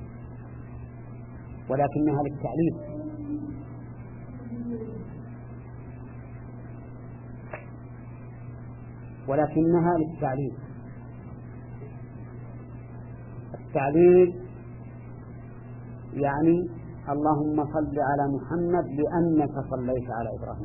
ولكنها للتعليل، ولكنها للتعليل. التعليل يعني اللهم صل على محمد لأنك صليت على إبراهيم،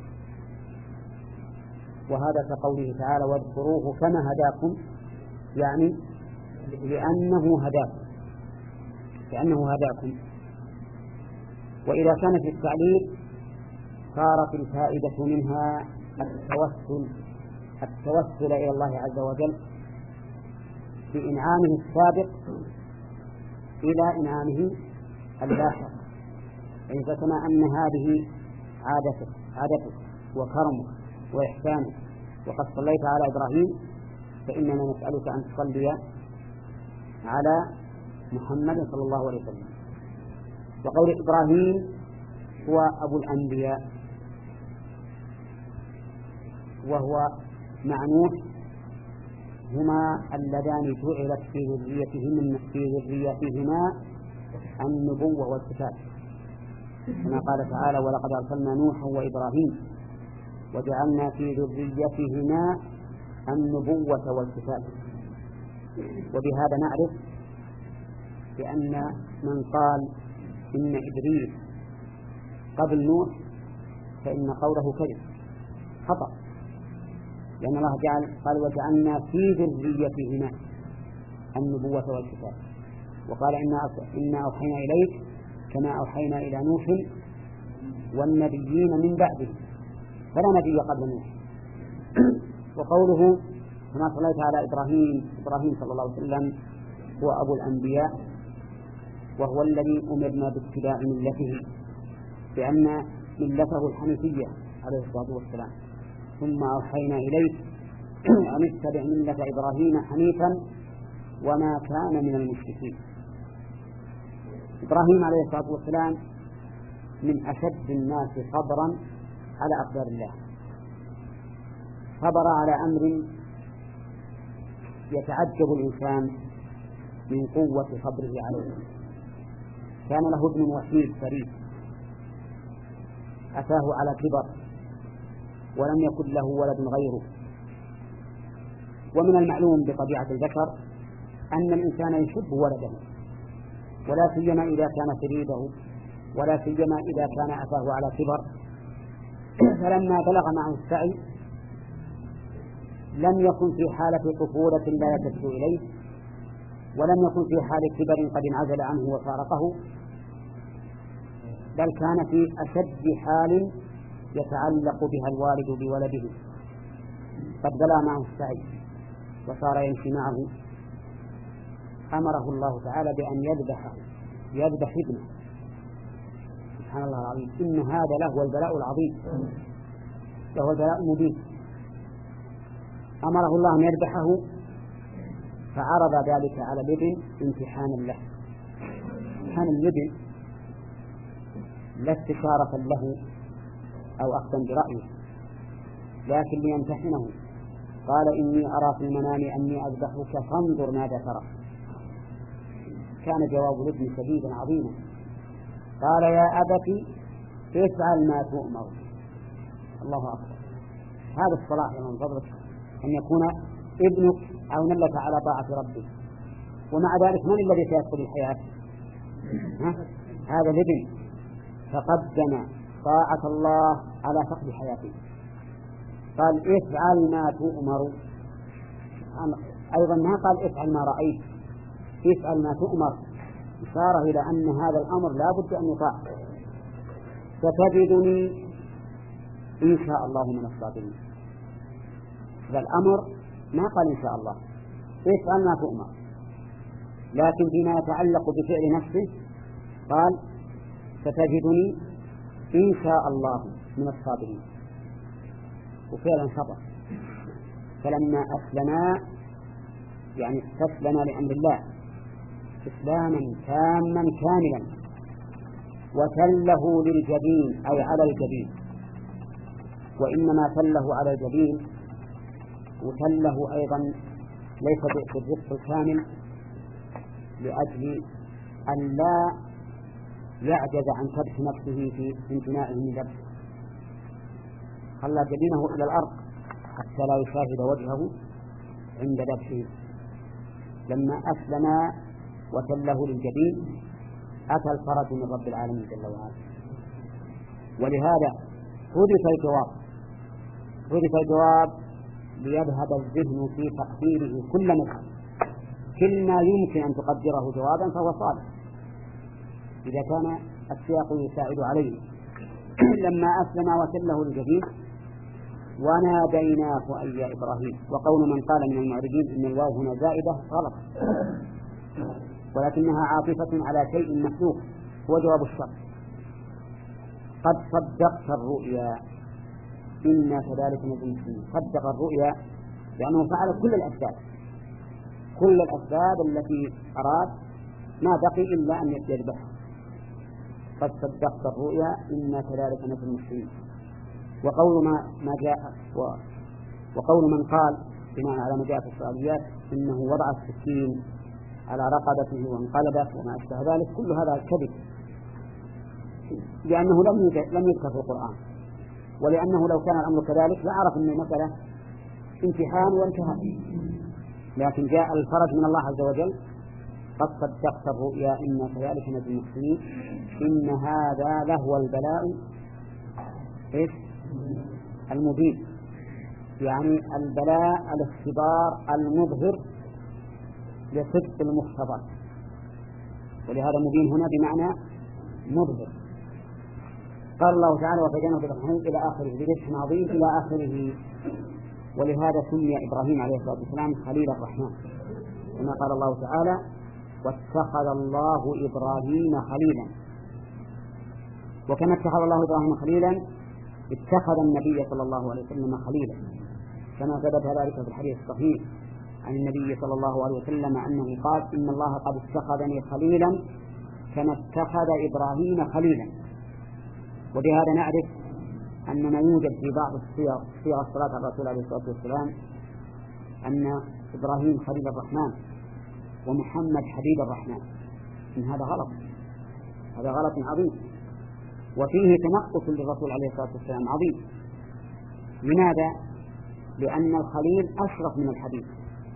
وهذا كقوله تعالى واذكروه كما هداكم، يعني لأنه هداكم لأنه هداكم. وإذا كانت التعليل صارت الفائدة منها التوسل التوسل إلى الله عز وجل بإنعامه السابق إلى إنعامه اللاحق، يعني فكما أن هذه عادته عادته وكرمه وإحسانه وقد صليت على إبراهيم، فإننا نسألك أن تصلي على محمد صلى الله عليه وسلم. وقول إبراهيم هو أبو الأنبياء، وهو مع نوح هما اللذان جعلت في ذريتهما في ذريتهما النبوة والكتاب، كما قال تعالى ولقد أرسلنا نوحا وإبراهيم وجعلنا في ذريتهما النبوة والكتاب. وبهذا نعرف بأن من قال إن إدريس قبل نوح فإن قوله كذب خطأ، لأن الله جعل قال وجعلنا في ذريتهما النبوة والكتاب، وقال إنا أوحينا إليك كما أوحينا إلى نوح والنبيين من بعده، فلا نبي قبل نوح. وقوله كما صليت على إبراهيم، إبراهيم صلى الله عليه وسلم هو أبو الأنبياء، وهو الذي أمرنا باتباع ملته، لأن ملته الحنيفية عليه الصلاة والسلام، ثم أوحينا إليك أن اتبع ملة إبراهيم حنيفا وما كان من المشركين. إبراهيم عليه الصلاة والسلام من أشد الناس صبرا على أقدار الله، صبر على أمر يتعجب الإنسان من قوة صبره عليه. كان له ابن وحيد فريد أتاه على كبر ولم يكن له ولد غيره، ومن المعلوم بطبيعة الذكر أن الإنسان يحب ولده، ولا سيما إذا كان فريده، ولا سيما إذا كان أتاه على كبر. فلما بلغ معه السعي لم يكن في حالة طفولة لا يتجه إليه، ولم يكن في حال كبر قد انعزل عنه وفارقه، بل كان في أشد حال يتعلق بها الوالد بولده، قد بلغ معه السعي وصار يمشي معه. أمره الله تعالى بأن يذبحه يذبح ابنه، سبحان الله العظيم، إن هذا له البلاء العظيم، له البلاء المبين. أمره الله أن يذبحه، فعرض ذلك على الابن امتحانا له. امتحان الابن لا استشارة له أو أخذا برأيه، لكن ليمتحنه. قال إني أرى في المنام أني أذبحك فانظر ماذا ترى. كان جواب الابن شديدا عظيما، قال يا أبت افعل ما تؤمر. الله أكبر، هذا الصلاح من فضلك أن يكون ابنك عونا لك على طاعة ربه. ومع ذلك من الذي سيدخل الحياة؟ هذا الابن، فقدم طاعة الله على فقد حياته. قال افعل ما تؤمر، أيضا ما قال افعل ما رأيت، افعل ما تؤمر، إشارة إلى أن هذا الأمر لا بد أن يطاع. ستجدني إن شاء الله من الصابرين. هذا الأمر ما قال إن شاء الله، افعل ما تؤمر، لكن فيما يتعلق بفعل نفسه قال ستجدني إن شاء الله من الصابرين، وفعلا صبر. فلما أسلما يعني استسلم لأمر الله إسلاما تاما كاملا، وتله للجبين أي على الجبين، وإنما تله على الجبين وتله أيضا ليس بالرفق الكامل، لأجل أن لا يعجز عن كبح نفسه في امتناعه من ذبح، خلى جبينه إلى الأرض حتى لا يشاهد وجهه عند ذبحه. لما أسلم وتله للجبين أتى الفرج من رب العالمين جل وعلا. ولهذا حدث الجواب حدث الجواب ليذهب الذهن في تقديره كل مكان. كل ما يمكن أن تقدره جوابا فهو صالح إذا كان السياق يساعد عليه. لما أسلم وتله للجبين وناديناه أي يا إبراهيم. وقول من قال من المعرضين إن الواو هنا زائدة غلط، ولكنها عاطفة على شيء محذوف هو جواب الشرط. قد صدقت الرؤيا إنا كذلك نجزي المحسنين. صدق الرؤيا لأنه فعل كل الأسباب كل الأسباب التي أراد، ما بقي إلا أن يذبحها. قد صدقت الرؤيا إنا كذلك نجزي المحسنين. وقول ما ما جاء وقول من قال بناء على ما جاء في السؤاليات إنه وضع السكين على رقبته وانقلبت وما أشبه ذلك، كل هذا كذب، لأنه لم لم يذكر في القرآن، ولأنه لو كان الأمر كذلك لعرف أن المسألة امتحان وانتهى. لكن جاء الفرج من الله عز وجل قد صدقت الرؤيا إنا كذلك نجزي المحسنين إن هذا لهو البلاء إيش المبين، يعني البلاء الاختبار المظهر لصدق المختبر، ولهذا مبين هنا بمعنى مظهر. قال الله تعالى وفديناه بذبح إلى آخره بذبح عظيم إلى آخره. ولهذا سمي إبراهيم عليه الصلاة والسلام خليل الرحمن، كما قال الله تعالى واتخذ الله إبراهيم خليلا. وكما اتخذ الله إبراهيم خليلا اتخذ النبي صلى الله عليه وسلم خليلا، كما ثبت ذلك في الحديث الصحيح عن النبي صلى الله عليه وسلم أنه قال إن الله قد اتخذني خليلا كما اتخذ إبراهيم خليلا. وبهذا نعرف أن ما يوجد في بعض الصيغ صيغ الصلاة على الرسول عليه الصلاة والسلام أن إبراهيم خليل الرحمن ومحمد حبيب الرحمن، إن هذا غلط، هذا غلط عظيم، وفيه تنقص للرسول عليه الصلاة والسلام عظيم. لماذا؟ لأن الخليل أشرف من الحبيب.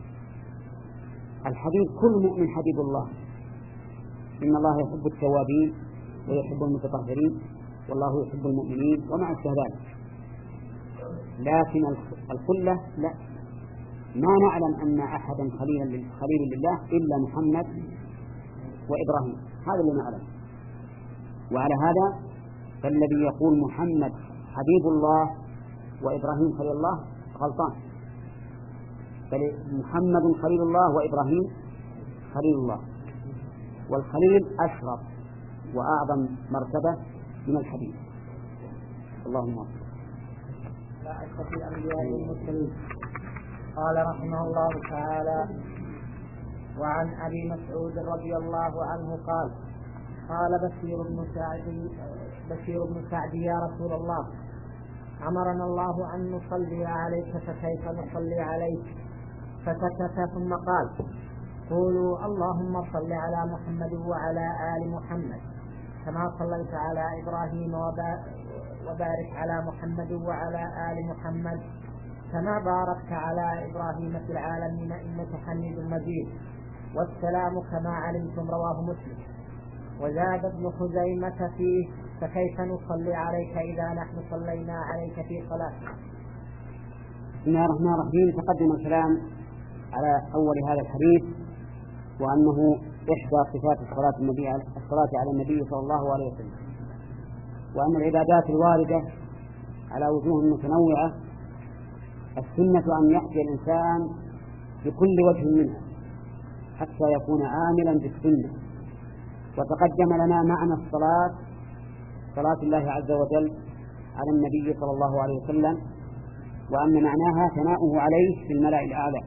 الحبيب كل مؤمن حبيب الله، إن الله يحب التوابين ويحب المتطهرين والله يحب المؤمنين ومع ذلك. لكن الخلة لا، ما نعلم أن أحدا خليلا خليل لله إلا محمد وإبراهيم، هذا اللي نعلم. وعلى هذا فالذي يقول محمد حبيب الله وإبراهيم خليل الله غلطان، بل محمد خليل الله وإبراهيم خليل الله، والخليل أشرف وأعظم مرتبة من الحبيب. اللهم صل لا أشرف الأنبياء والمرسلين. قال رحمه الله تعالى وعن أبي مسعود رضي الله عنه قال قال بشير بن سعد بشير بن سعد يا رسول الله أمرنا الله أن نصلي عليك فكيف نصلي عليك؟ فسكت ثم قال قولوا اللهم صل على محمد وعلى آل محمد كما صليت على إبراهيم وبارك على محمد وعلى آل محمد كما باركت على إبراهيم في العالمين إنك حميد مجيد. والسلام كما علمتم رواه مسلم. وزاد ابن خزيمة فيه فكيف نصلي عليك إذا نحن صلينا عليك في صلاتنا. بسم الله الرحمن الرحيم. تقدم الكلام على أول هذا الحديث وأنه إحدى صفات الصلاة النبي الصلاة على النبي صلى الله عليه وسلم، وأن العبادات الواردة على وجوه متنوعة السنة أن يأتي الإنسان بكل وجه منها حتى يكون عاملا بالسنة. وتقدم لنا معنى الصلاة صلاة الله عز وجل على النبي صلى الله عليه وسلم، وأن معناها ثناؤه عليه في الملأ الأعلى.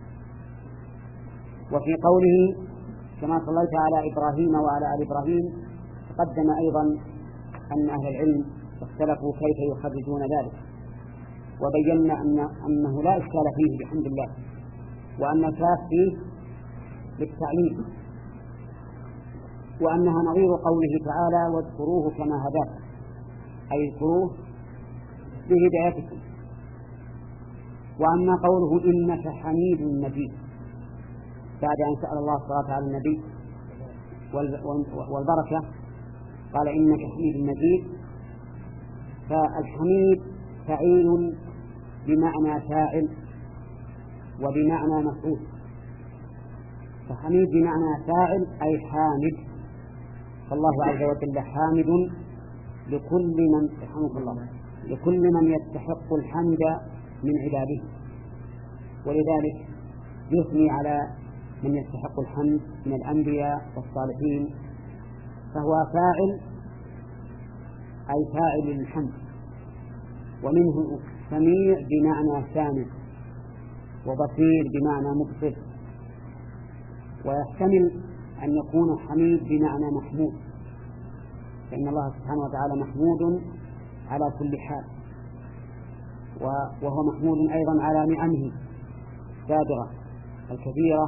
وفي قوله كما صليت على إبراهيم وعلى آل إبراهيم تقدم أيضا أن أهل العلم اختلفوا كيف يخرجون ذلك، وبينا أن أنه لا إشكال فيه بحمد الله، وأن الكاف فيه للتعليم، وأنها نظير قوله تعالى واذكروه كما هداكم، أي اذكروه بهدايتكم. وأما قوله إنك حميد مجيد بعد أن سأل الله الصلاة على النبي والبركة قال إنك حميد مجيد، فالحميد فعيل بمعنى فاعل وبمعنى مفعول. فحميد بمعنى فاعل أي حامد، فالله عز وجل حامد لكل من يرحمك الله لكل من يستحق الحمد من عباده، ولذلك يثني على من يستحق الحمد من الأنبياء والصالحين، فهو فاعل أي فاعل للحمد. ومنه سميع بمعنى سامع، وبصير بمعنى مبصر، ويحتمل أن يكون حميد بمعنى محمود، فإن الله سبحانه وتعالى محمود على كل حال، وهو محمود أيضا على نعمه السابغة الكثيرة.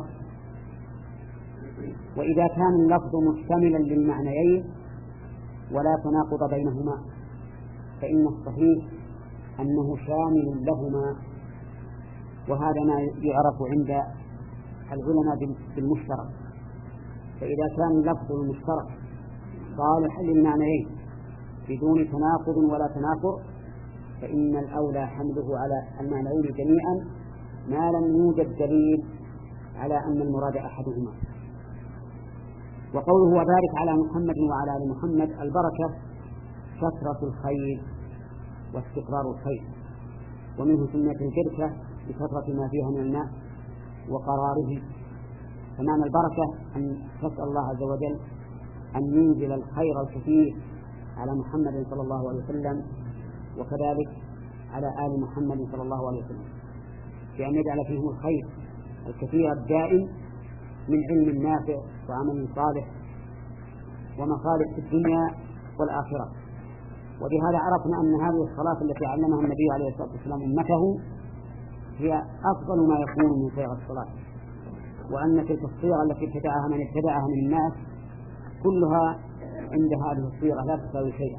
وإذا كان اللفظ محتملا للمعنيين ولا تناقض بينهما فإن الصحيح أنه شامل لهما، وهذا ما يعرف عند العلماء بالمشترك. فإذا كان اللفظ المشترك صالحا للمعنيين بدون تناقض ولا تنافر فإن الأولى حمله على المعنيين جميعا ما لم يوجد دليل على أن المراد أحدهما. وقوله وبارك على محمد وعلى آل محمد، البركة كثرة الخير واستقرار الخير، ومنه سميت البركة بكثرة ما فيها من الماء وقراره. فمعنى البركة أن تسأل الله عز وجل أن ينزل الخير الكثير على محمد صلى الله عليه وسلم، وكذلك على آل محمد صلى الله عليه وسلم، بأن يجعل فيهم الخير الكثير الدائم من علم نافع وعمل صالح ومصالح في الدنيا والآخرة. وبهذا عرفنا أن هذه الصلاة التي علمها النبي عليه الصلاة والسلام أمته هي أفضل ما يكون من صيغ الصلاة، وأن تلك الصيغة التي ابتدعها من ابتدعها من الناس كلها عند هذه الصيغة لا تساوي شيئا.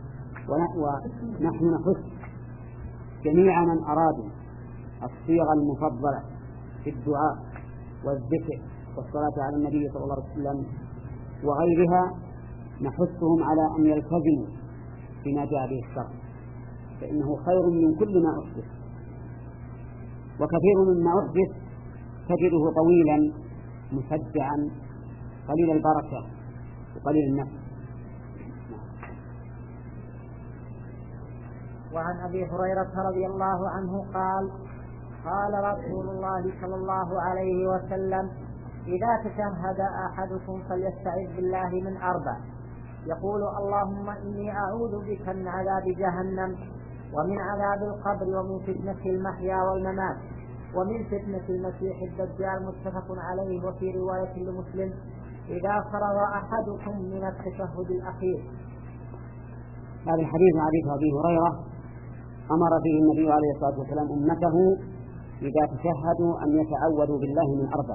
ونحن نحث جميع من أرادوا الصيغة المفضلة في الدعاء والذكر والصلاة على النبي صلى الله عليه وسلم وغيرها، نحثهم على أن يلتزموا بما جاء به الشرع، فإنه خير من كل ما أحدث. وكثير مما أحدث تجده طويلا مسجعا قليل البركة وقليل النفس. وعن أبي هريرة رضي الله عنه قال قال رسول الله صلى الله عليه وسلم إذا تشهد أحدكم فليستعذ بالله من أربع، يقول اللهم إني أعوذ بك من عذاب جهنم ومن عذاب القبر ومن فتنة المحيا والممات ومن فتنة المسيح الدجال، متفق عليه. وفي رواية لمسلم إذا فرغ أحدكم من التشهد الأخير. هذا الحديث عن أبي هريرة أمر فيه النبي عليه الصلاة والسلام أمته إذا تشهدوا أن يتعوذوا بالله من أربع،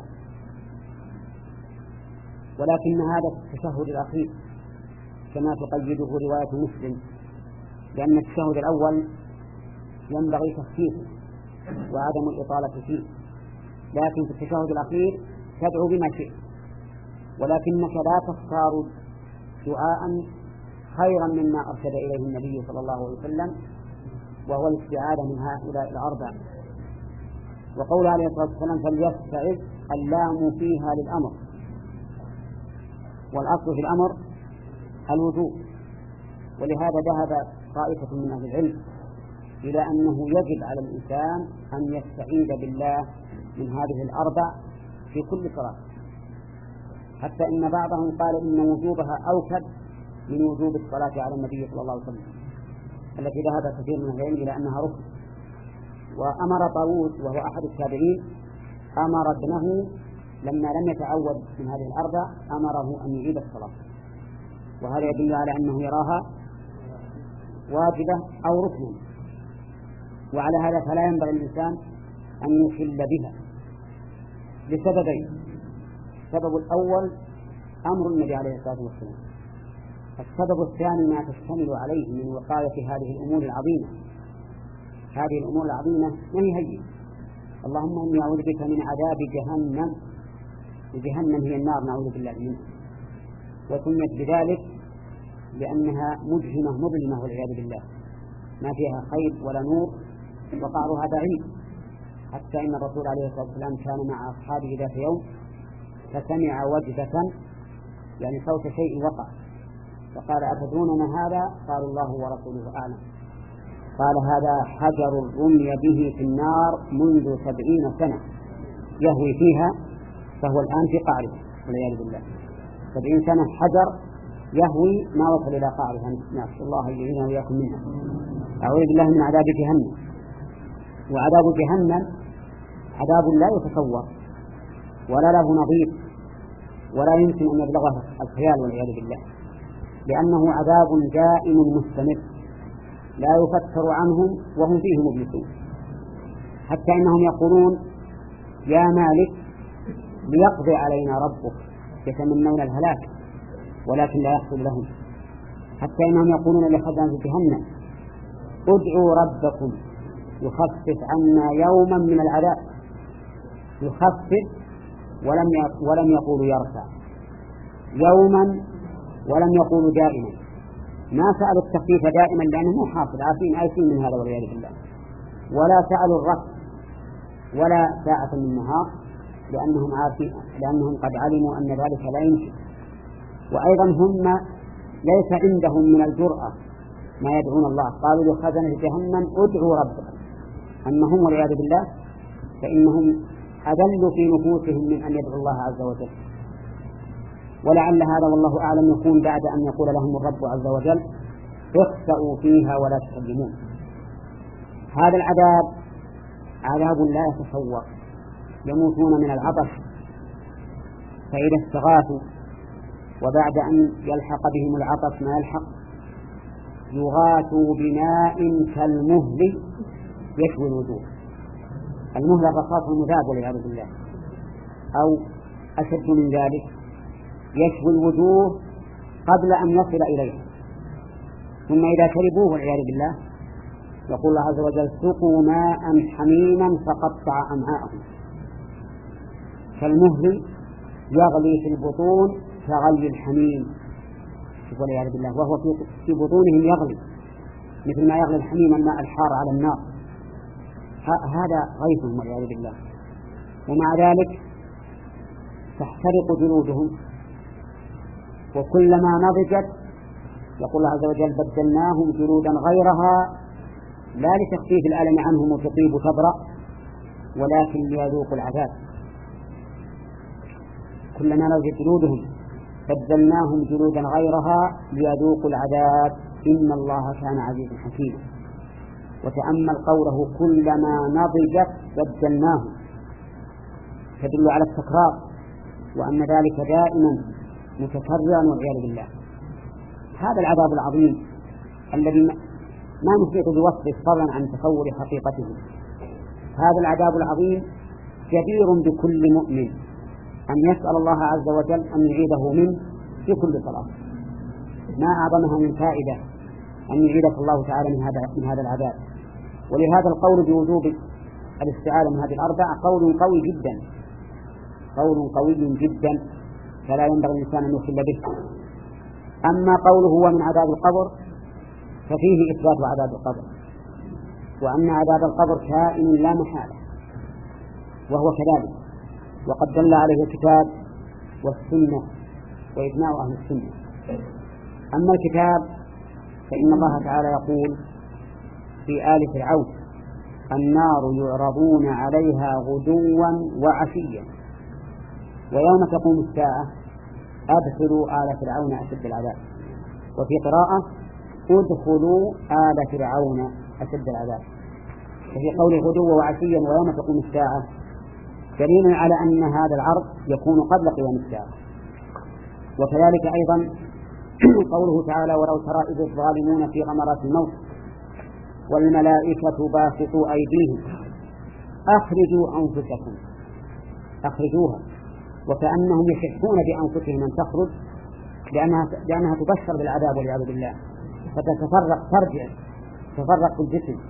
ولكن هذا التشهد الأخير كما تقيده رواية مسلم، لأن التشهد الأول ينبغي تخفيفه وعدم الإطالة فيه، لكن في التشهد الأخير تدعو بما شئت، ولكنك لا تختار دعاء خيرا مما أرشد إليه النبي صلى الله عليه وسلم، وهو الاستعاذة من هؤلاء الأربع. وقول عليه الصلاة والسلام فليستعذ، اللام فيها للأمر، والأصل في الأمر الوجوب، ولهذا ذهب طائفة من أهل العلم إلى أنه يجب على الإنسان أن يستعيذ بالله من هذه الأربع في كل صلاة، حتى إن بعضهم قال إن وجوبها أوكد من وجوب الصلاة على النبي صلى الله عليه وسلم، التي ذهب كثير من العلم إلى أنها ركن. وأمر طاووس وهو أحد التابعين أمر ابنه لما لم يتعود من هذه الأربع أمره أن يعيد الصلاة، وهذا يدل على أنه يراها واجبة أو ركنا. وعلى هذا فلا ينبغي الإنسان أن يخل بها لسببين: السبب الأول أمر النبي عليه الصلاة والسلام، السبب الثاني ما تشتمل عليه من وقاية هذه الأمور العظيمة، هذه الأمور العظيمة ما هي هينة. اللهم إني أعوذ بك من عذاب جهنم، وجهنم هي النار نعوذ بالله منها، وسميت بذلك لأنها مجهمة مظلمة والعياذ بالله، ما فيها خير ولا نور وقعرها بعيد. حتى إن الرسول عليه الصلاة والسلام كان مع أصحابه ذات يوم فسمع وجبة، يعني صوت شيء وقع، فقال أتدرون ما هذا؟ قالوا الله ورسوله أعلم. قال هذا حجر رمي به في النار منذ سبعين سنة يهوي فيها، فهو الآن في قعره والعياذ بالله. سبعين سنة حجر يهوي ما وصل إلى قعرها، نسأل الله أن يعيننا وإياكم منها. أعوذ بالله من عذاب جهنم. وعذاب جهنم عذاب لا يتصور ولا له نظير ولا يمكن أن يبلغه الخيال والعياذ بالله، لأنه عذاب دائم مستمر لا يفتر عنهم وهم فيه مبلسون، حتى إنهم يقولون يا مالك ليقضي علينا ربك، يتمنون الهلاك ولكن لا يحصل لهم. حتى إنهم يقولون لخزنة جهنم ادعوا ربكم يخفف عنا يوما من العذاب، يخفف ولم ولم يقولوا يرفع، يوما ولم يقولوا دائما، ما سألوا التخفيف دائما لأنه مو حاصل، عارفين عايشين من هذا والعياذ بالله، ولا سألوا الرفع ولا ساعة من النهار لأنهم عارفين، لأنهم قد علموا أن ذلك لا يمكن. وأيضا هم ليس عندهم من الجرأة ما يدعون الله، قالوا لخزنة جهنم ادعوا ربكم، أما هم والعياذ بالله فإنهم أذلوا في نفوسهم من أن يدعوا الله عز وجل. ولعل هذا والله أعلم يكون بعد أن يقول لهم الرب عز وجل اخسأوا فيها ولا تكلمون. هذا العذاب عذاب لا يتصور، يموتون من العطش فإذا استغاثوا وبعد أن يلحق بهم العطش ما يلحق يغاثوا بماء كالمهل يشوي الوجوه. المهل الرصاص المذاب والعياذ بالله، أو أشد من ذلك يشوي الوجوه قبل أن يصل إليه، ثم إذا شربوه والعياذ بالله يقول الله عز وجل سقوا ماء حميما فقطع أمعاءهم. كالمهل يغلي في البطون كغلي الحميم والعياذ بالله، وهو في بطونهم يغلي مثل ما يغلي الحميم الماء الحار على النار، هذا غيثهم والعياذ بالله. ومع ذلك تحترق جلودهم، وكلما نضجت يقول الله عز وجل بدلناهم جلودا غيرها لا لتخفيف الألم عنهم وتطيب تبرأ ولكن ليذوقوا العذاب. كلما نضجت جلودهم بدلناهم جلودا غيرها ليذوقوا العذاب إن الله كان عزيزا حكيما. وتأمل قوله كلما نضجت بدلناهم، تدل على التكرار وأن ذلك دائما متكررا والعياذ بالله. هذا العذاب العظيم الذي ما نحيط بوصفه فضلا عن تصور حقيقته، هذا العذاب العظيم جدير بكل مؤمن أن يسأل الله عز وجل أن يعيده منه في كل صلاة. ما أعظمها من فائدة أن يعيدك الله تعالى من هذا من هذا العذاب. ولهذا القول بوجوب الاستعاذة من هذه الأربعة قول قوي جدا، قول قوي جدا فلا ينبغي الإنسان أن يخل به. أما قوله هو من عذاب القبر ففيه إثبات عذاب القبر، وأن عذاب القبر كائن لا محالة، وهو كذلك، وقد دل عليه الكتاب والسنة وإجماع أهل السنة. أما الكتاب فإن الله تعالى يقول في آل فرعون النار يعرضون عليها غدوا وعشيا ويوم تقوم الساعة أدخلوا آل فرعون أشد العذاب. وفي قراءة ادخلوا آل فرعون أشد العذاب. وفي قوله غدوا وعشيا ويوم تقوم الساعة دليل على أن هذا العرض يكون قبل قيام الساعة. وكذلك أيضا قوله تعالى ولو ترى إذ الظالمون في غمرات الموت والملائكة باسطوا أيديهم أخرجوا أنفسكم، أخرجوها، وكأنهم يشحون بأنفسهم أن تخرج لأنها, لأنها تبشر بالعذاب والعياذ بالله، فتتفرق ترجع تفرق في الجسم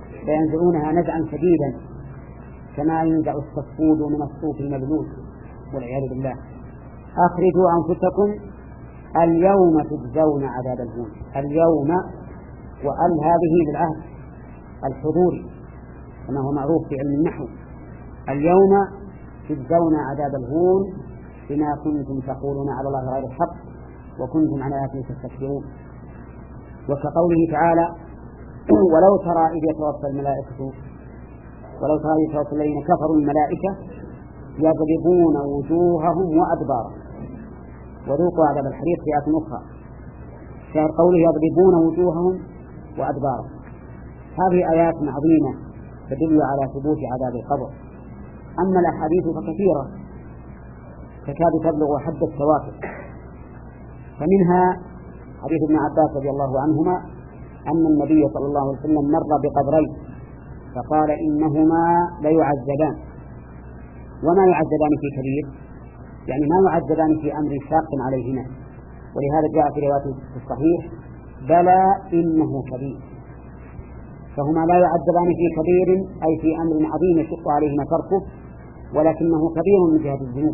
فينزعونها نزعا شديدا كما ينزع الصفود من الصوف المبلول والعياذ بالله. أخرجوا أنفسكم اليوم تجزون عذاب الهون. اليوم وأل هذه بالعهد الحضوري كما هو معروف في علم النحو. اليوم تجزون عذاب الهون بما كنتم تقولون على الله غير الحق وكنتم عن آياته تستكبرون. وكقوله تعالى ولو ترى إذ يتوفى الملائكة ولو ترى إذ يتوفى الذين كفروا الملائكة يضربون وجوههم وأدبارهم وذوقوا عذاب الحريق في آية أخرى. شاهد قوله يضربون وجوههم وأدبارهم. هذه آيات عظيمة تدل على ثبوت عذاب القبر. أما الأحاديث فكثيرة تكاد تبلغ حد التواتر. فمنها حديث ابن عباس رضي الله عنهما أن النبي صلى الله عليه وسلم مر بقبرين فقال إنهما ليعذبان. وما يعذبان في كبير؟ يعني ما يعذبان في أمر شاق عليهما. ولهذا جاء في رواية في الصحيح بلى إنه كبير. فهما لا يعذبان في كبير أي في أمر عظيم يشق عليهما تركه ولكنه كبير من جهة الذنوب.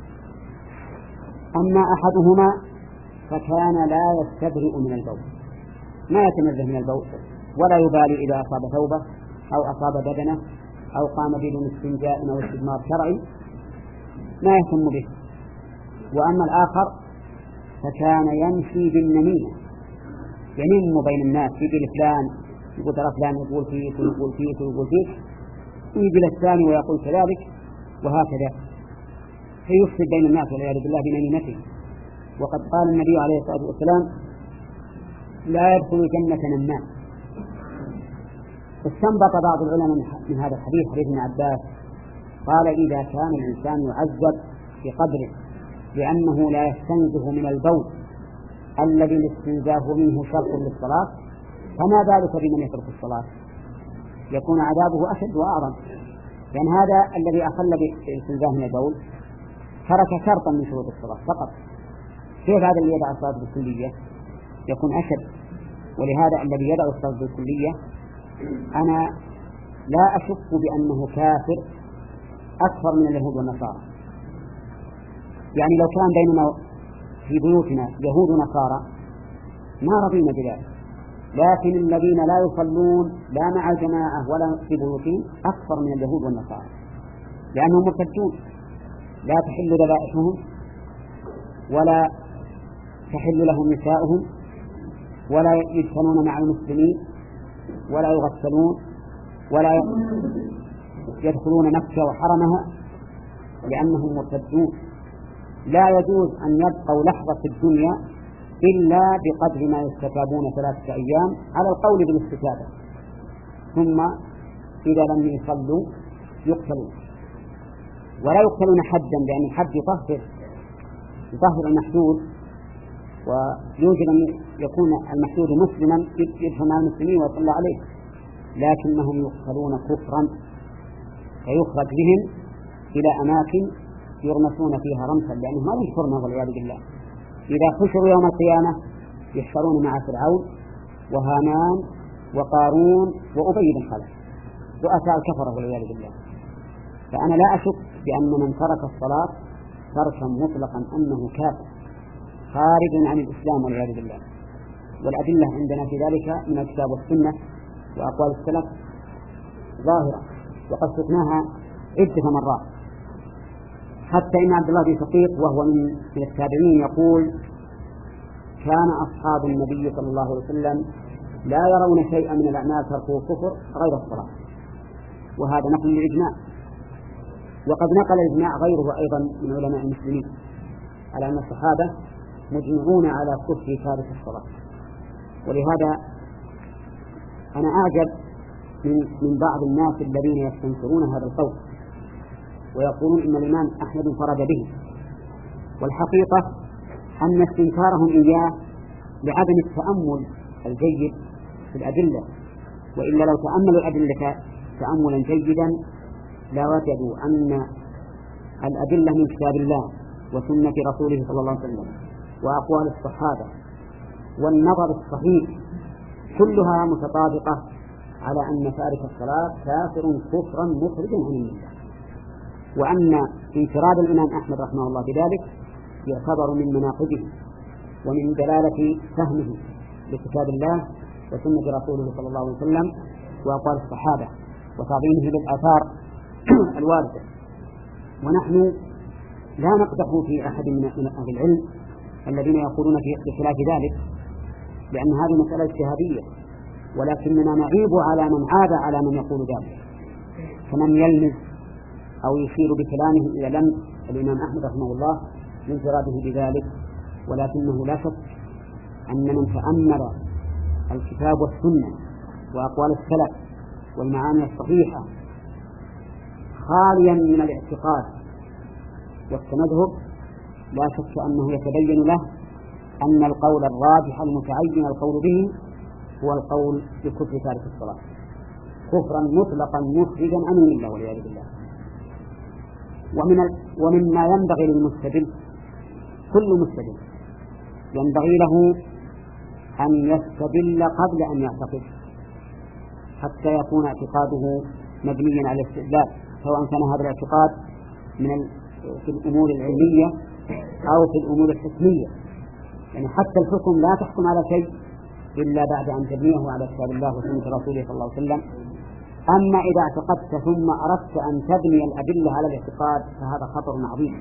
أما أحدهما فكان لا يستبرئ من البول، ما يتنزه من البول ولا يبالي إذا أصاب ثوبه أو أصاب بدنه أو قام بدون استنجاء أو استجمار شرعي ما يهتم به. وأما الآخر فكان يمشي بالنميمة ينم بين الناس، يجي لفلان يقول ترى فلان يقول فيك ويقول فيك ويقول فيك ويجي للثاني ويقول كذلك وهكذا فيفسد بين الناس والعياذ بالله بنميمته. وقد قال النبي عليه الصلاة والسلام لا يدخل جنة نمام. استنبط بعض العلماء من هذا الحديث حديث ابن عباس قال إذا كان الإنسان يعذب في قبره لأنه لا يستنزه من البول الذي الاستنزاه منه شرط للصلاة فما ذلك بمن يترك الصلاة؟ يكون عذابه أشد وأعظم، لأن هذا الذي أخل بالاستنزاه من البول ترك شرطا من شروط الصلاة فقط. كيف هذا اللي يدع الصلاة بالكلية؟ يكون أشد. ولهذا الذي يدع الصلاة بالكلية أنا لا أشك بأنه كافر أكثر من اليهود والنصارى. يعني لو كان بيننا في بيوتنا يهود ونصارى ما رضينا بذلك، لكن الذين لا يصلون لا مع الجماعة ولا في بيوتهم أكثر من اليهود والنصارى لأنهم مرتدون، لا تحل ذبائحهم ولا تحل لهم نساؤهم ولا يدفنون مع المسلمين ولا يغسلون ولا يدخلون مكة وحرمها لأنهم مرتدون. لا يجوز أن يبقوا لحظة في الدنيا إلا بقدر ما يستتابون ثلاثة أيام على القول بالاستتابة، ثم إذا لم يصلوا يقتلون. ولا يقتلون حدا لأن الحد يطهر يطهر المحدود، ويوجد أن يكون المحدود مسلما يدفن مع المسلمين ويصلى عليه، لكنهم يقتلون كفرا فيخرج بهم إلى أماكن يرمسون فيها رمسا لأنهم ما يشكرنا والعياذ بالله. إذا حشروا يوم القيامة يحشرون مع فرعون وهامان وقارون وأبي بن خلف رؤساء الكفرة والعياذ بالله. فأنا لا أشك بأن من ترك الصلاة تركا مطلقا أنه كافر خارج عن الإسلام والعياذ بالله. والأدلة عندنا في ذلك من الكتاب والسنة وأقوال السلف ظاهرة وقد شفناها عدة مرات. حتى إن عبد الله بن شقيق وهو من التابعين يقول كان أصحاب النبي صلى الله عليه وسلم لا يرون شيئا من الأعمال تركه كفر غير الصلاة، وهذا نقل للإجماع. وقد نقل الإجماع غيره أيضا من علماء المسلمين على أن الصحابة مجمعون على كفر تارك الصلاة. ولهذا أنا أعجب من, من بعض الناس الذين يستنكرون هذا القول ويقولون إن الإمام أحمد انفرد به، والحقيقة أن استنكارهم إياه لعدم التأمل الجيد في الأدلة، وإلا لو تأملوا الأدلة تأملا جيدا لوجدوا أن الأدلة من كتاب الله وسنة رسوله صلى الله عليه وسلم وأقوال الصحابة والنظر الصحيح كلها متطابقة على أن تارك الصلاة كافر كفرا مخرجا عن الملة، وأن انفراد الإمام أحمد رحمه الله بذلك يعتبر من مناقبه ومن دلالة فهمه لكتاب الله وسنة رسوله صلى الله عليه وسلم وأقوال الصحابة وتعظيمه للآثار الواردة. ونحن لا نقدح في أحد من أهل العلم الذين يقولون في خلاف ذلك، لأن هذه مسألة اجتهادية، ولكننا نعيب على من عاب على من يقول ذلك، فمن يلمز أو يشير بكلامه إلى لمس الإمام أحمد رحمه الله لانفراده بذلك. ولكنه لا شك أن من تأمل الكتاب والسنة وأقوال السلف والمعاني الصحيحة خاليا من الاعتقاد والتمذهب لا شك أنه يتبين له أن القول الراجح المتعين القول به هو القول بكفر تارك الصلاة كفرا مطلقا مخرجا عن الملة والعياذ بالله. ومن ومما ينبغي للمستدل، كل مستدل ينبغي له أن يستدل قبل أن يعتقد حتى يكون اعتقاده مبنيا على الاستدلال، سواء كان هذا الاعتقاد من في الأمور العلمية أو في الأمور الحكمية. يعني حتى الحكم لا تحكم على شيء إلا بعد أن تبنيه على كتاب الله وسنة رسوله صلى الله عليه وسلم. أما إذا اعتقدت ثم أردت أن تبني الأدلة على الاعتقاد فهذا خطر عظيم.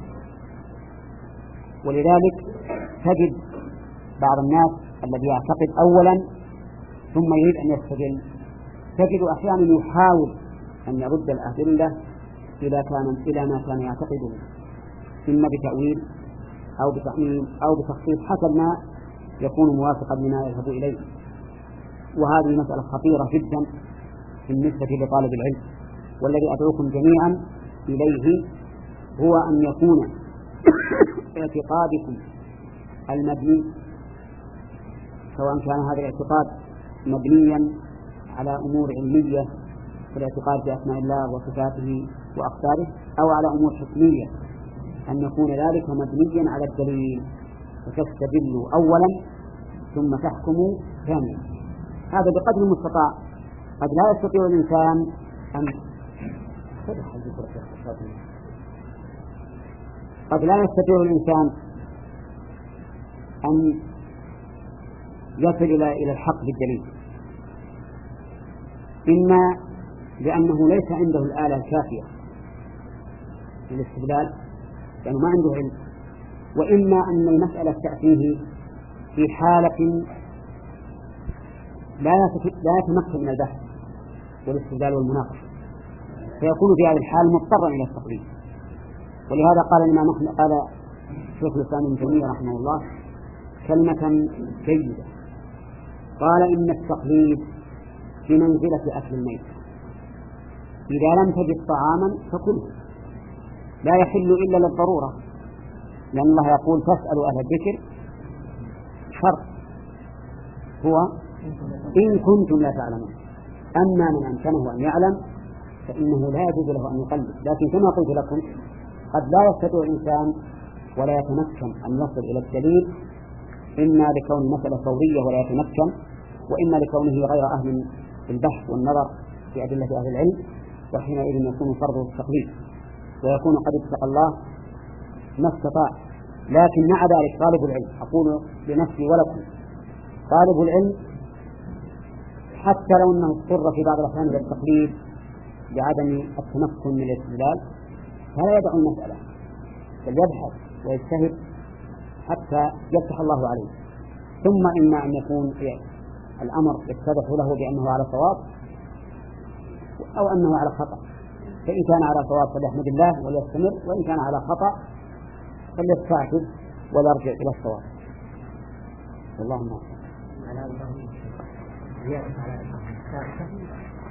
ولذلك تجد بعض الناس الذي يعتقد أولا ثم يريد أن يستدل، تجد أحيانا يحاول أن يرد الأدلة إلى كان إلى ما كان يعتقده، إما بتأويل أو بتعميم أو بتخصيص حسب ما يكون موافقا لما يذهب إليه. وهذه مسألة خطيرة جدا بالنسبة لطالب العلم، والذي أدعوكم جميعا إليه هو أن يكون اعتقادكم المبني، سواء كان هذا الاعتقاد مبنيا على أمور علمية كالاعتقاد بأسماء الله وصفاته وأقداره، أو على أمور حكمية، أن يكون ذلك مبنيا على الدليل، فتستدلوا أولا ثم تحكموا ثانيا. هذا بقدر المستطاع. قد لا يستطيع الإنسان أن قد لا يستطيع الإنسان أن يصل إلى الحق بالدليل، إما لأنه ليس عنده الآلة الكافية للاستدلال لأنه ما عنده علم، وإما أن المسألة تأتيه في حالة لا يتمكن من البحث والاستدلال والمناقشة، فيكون في هذه الحال مضطرا إلى التقليد. ولهذا قال الإمام أحمد قال شيخ الإسلام ابن تيمية رحمه الله كلمة جيدة، قال إن التقليد بمنزلة أكل الميت، إذا لم تجد طعاما فكله، لا يحل إلا للضرورة، لأن الله يقول فاسألوا أهل الذكر شرط هو إن كنتم لا تعلمون. أما من أمكنه أن يعلم فإنه لا يجوز له أن يقلد. لكن كما قلت لكم قد لا يستطيع الإنسان ولا يتمكن أن يصل إلى الدليل، إما لكون المسألة فورية ولا يتمكن، وإما لكونه غير أهل البحث والنظر في أدلة أهل العلم، وحينئذ يكون فرضه التقليد ويكون قد اتقى الله ما استطاع. لكن مع ذلك طالب العلم، أقول لنفسي ولكم، طالب العلم حتى لو أنه اضطر في بعض الأحيان إلى التقليد بعدم التمكن من الاستدلال فلا يدع المسألة، بل يبحث ويجتهد حتى يفتح الله عليه. ثم إما أن يكون الأمر يتضح له بأنه على صواب أو أنه على خطأ، فإن كان على صواب فليحمد الله وليستمر، وإن كان على خطأ فليستعجل ويرجع إلى الصواب. اللهم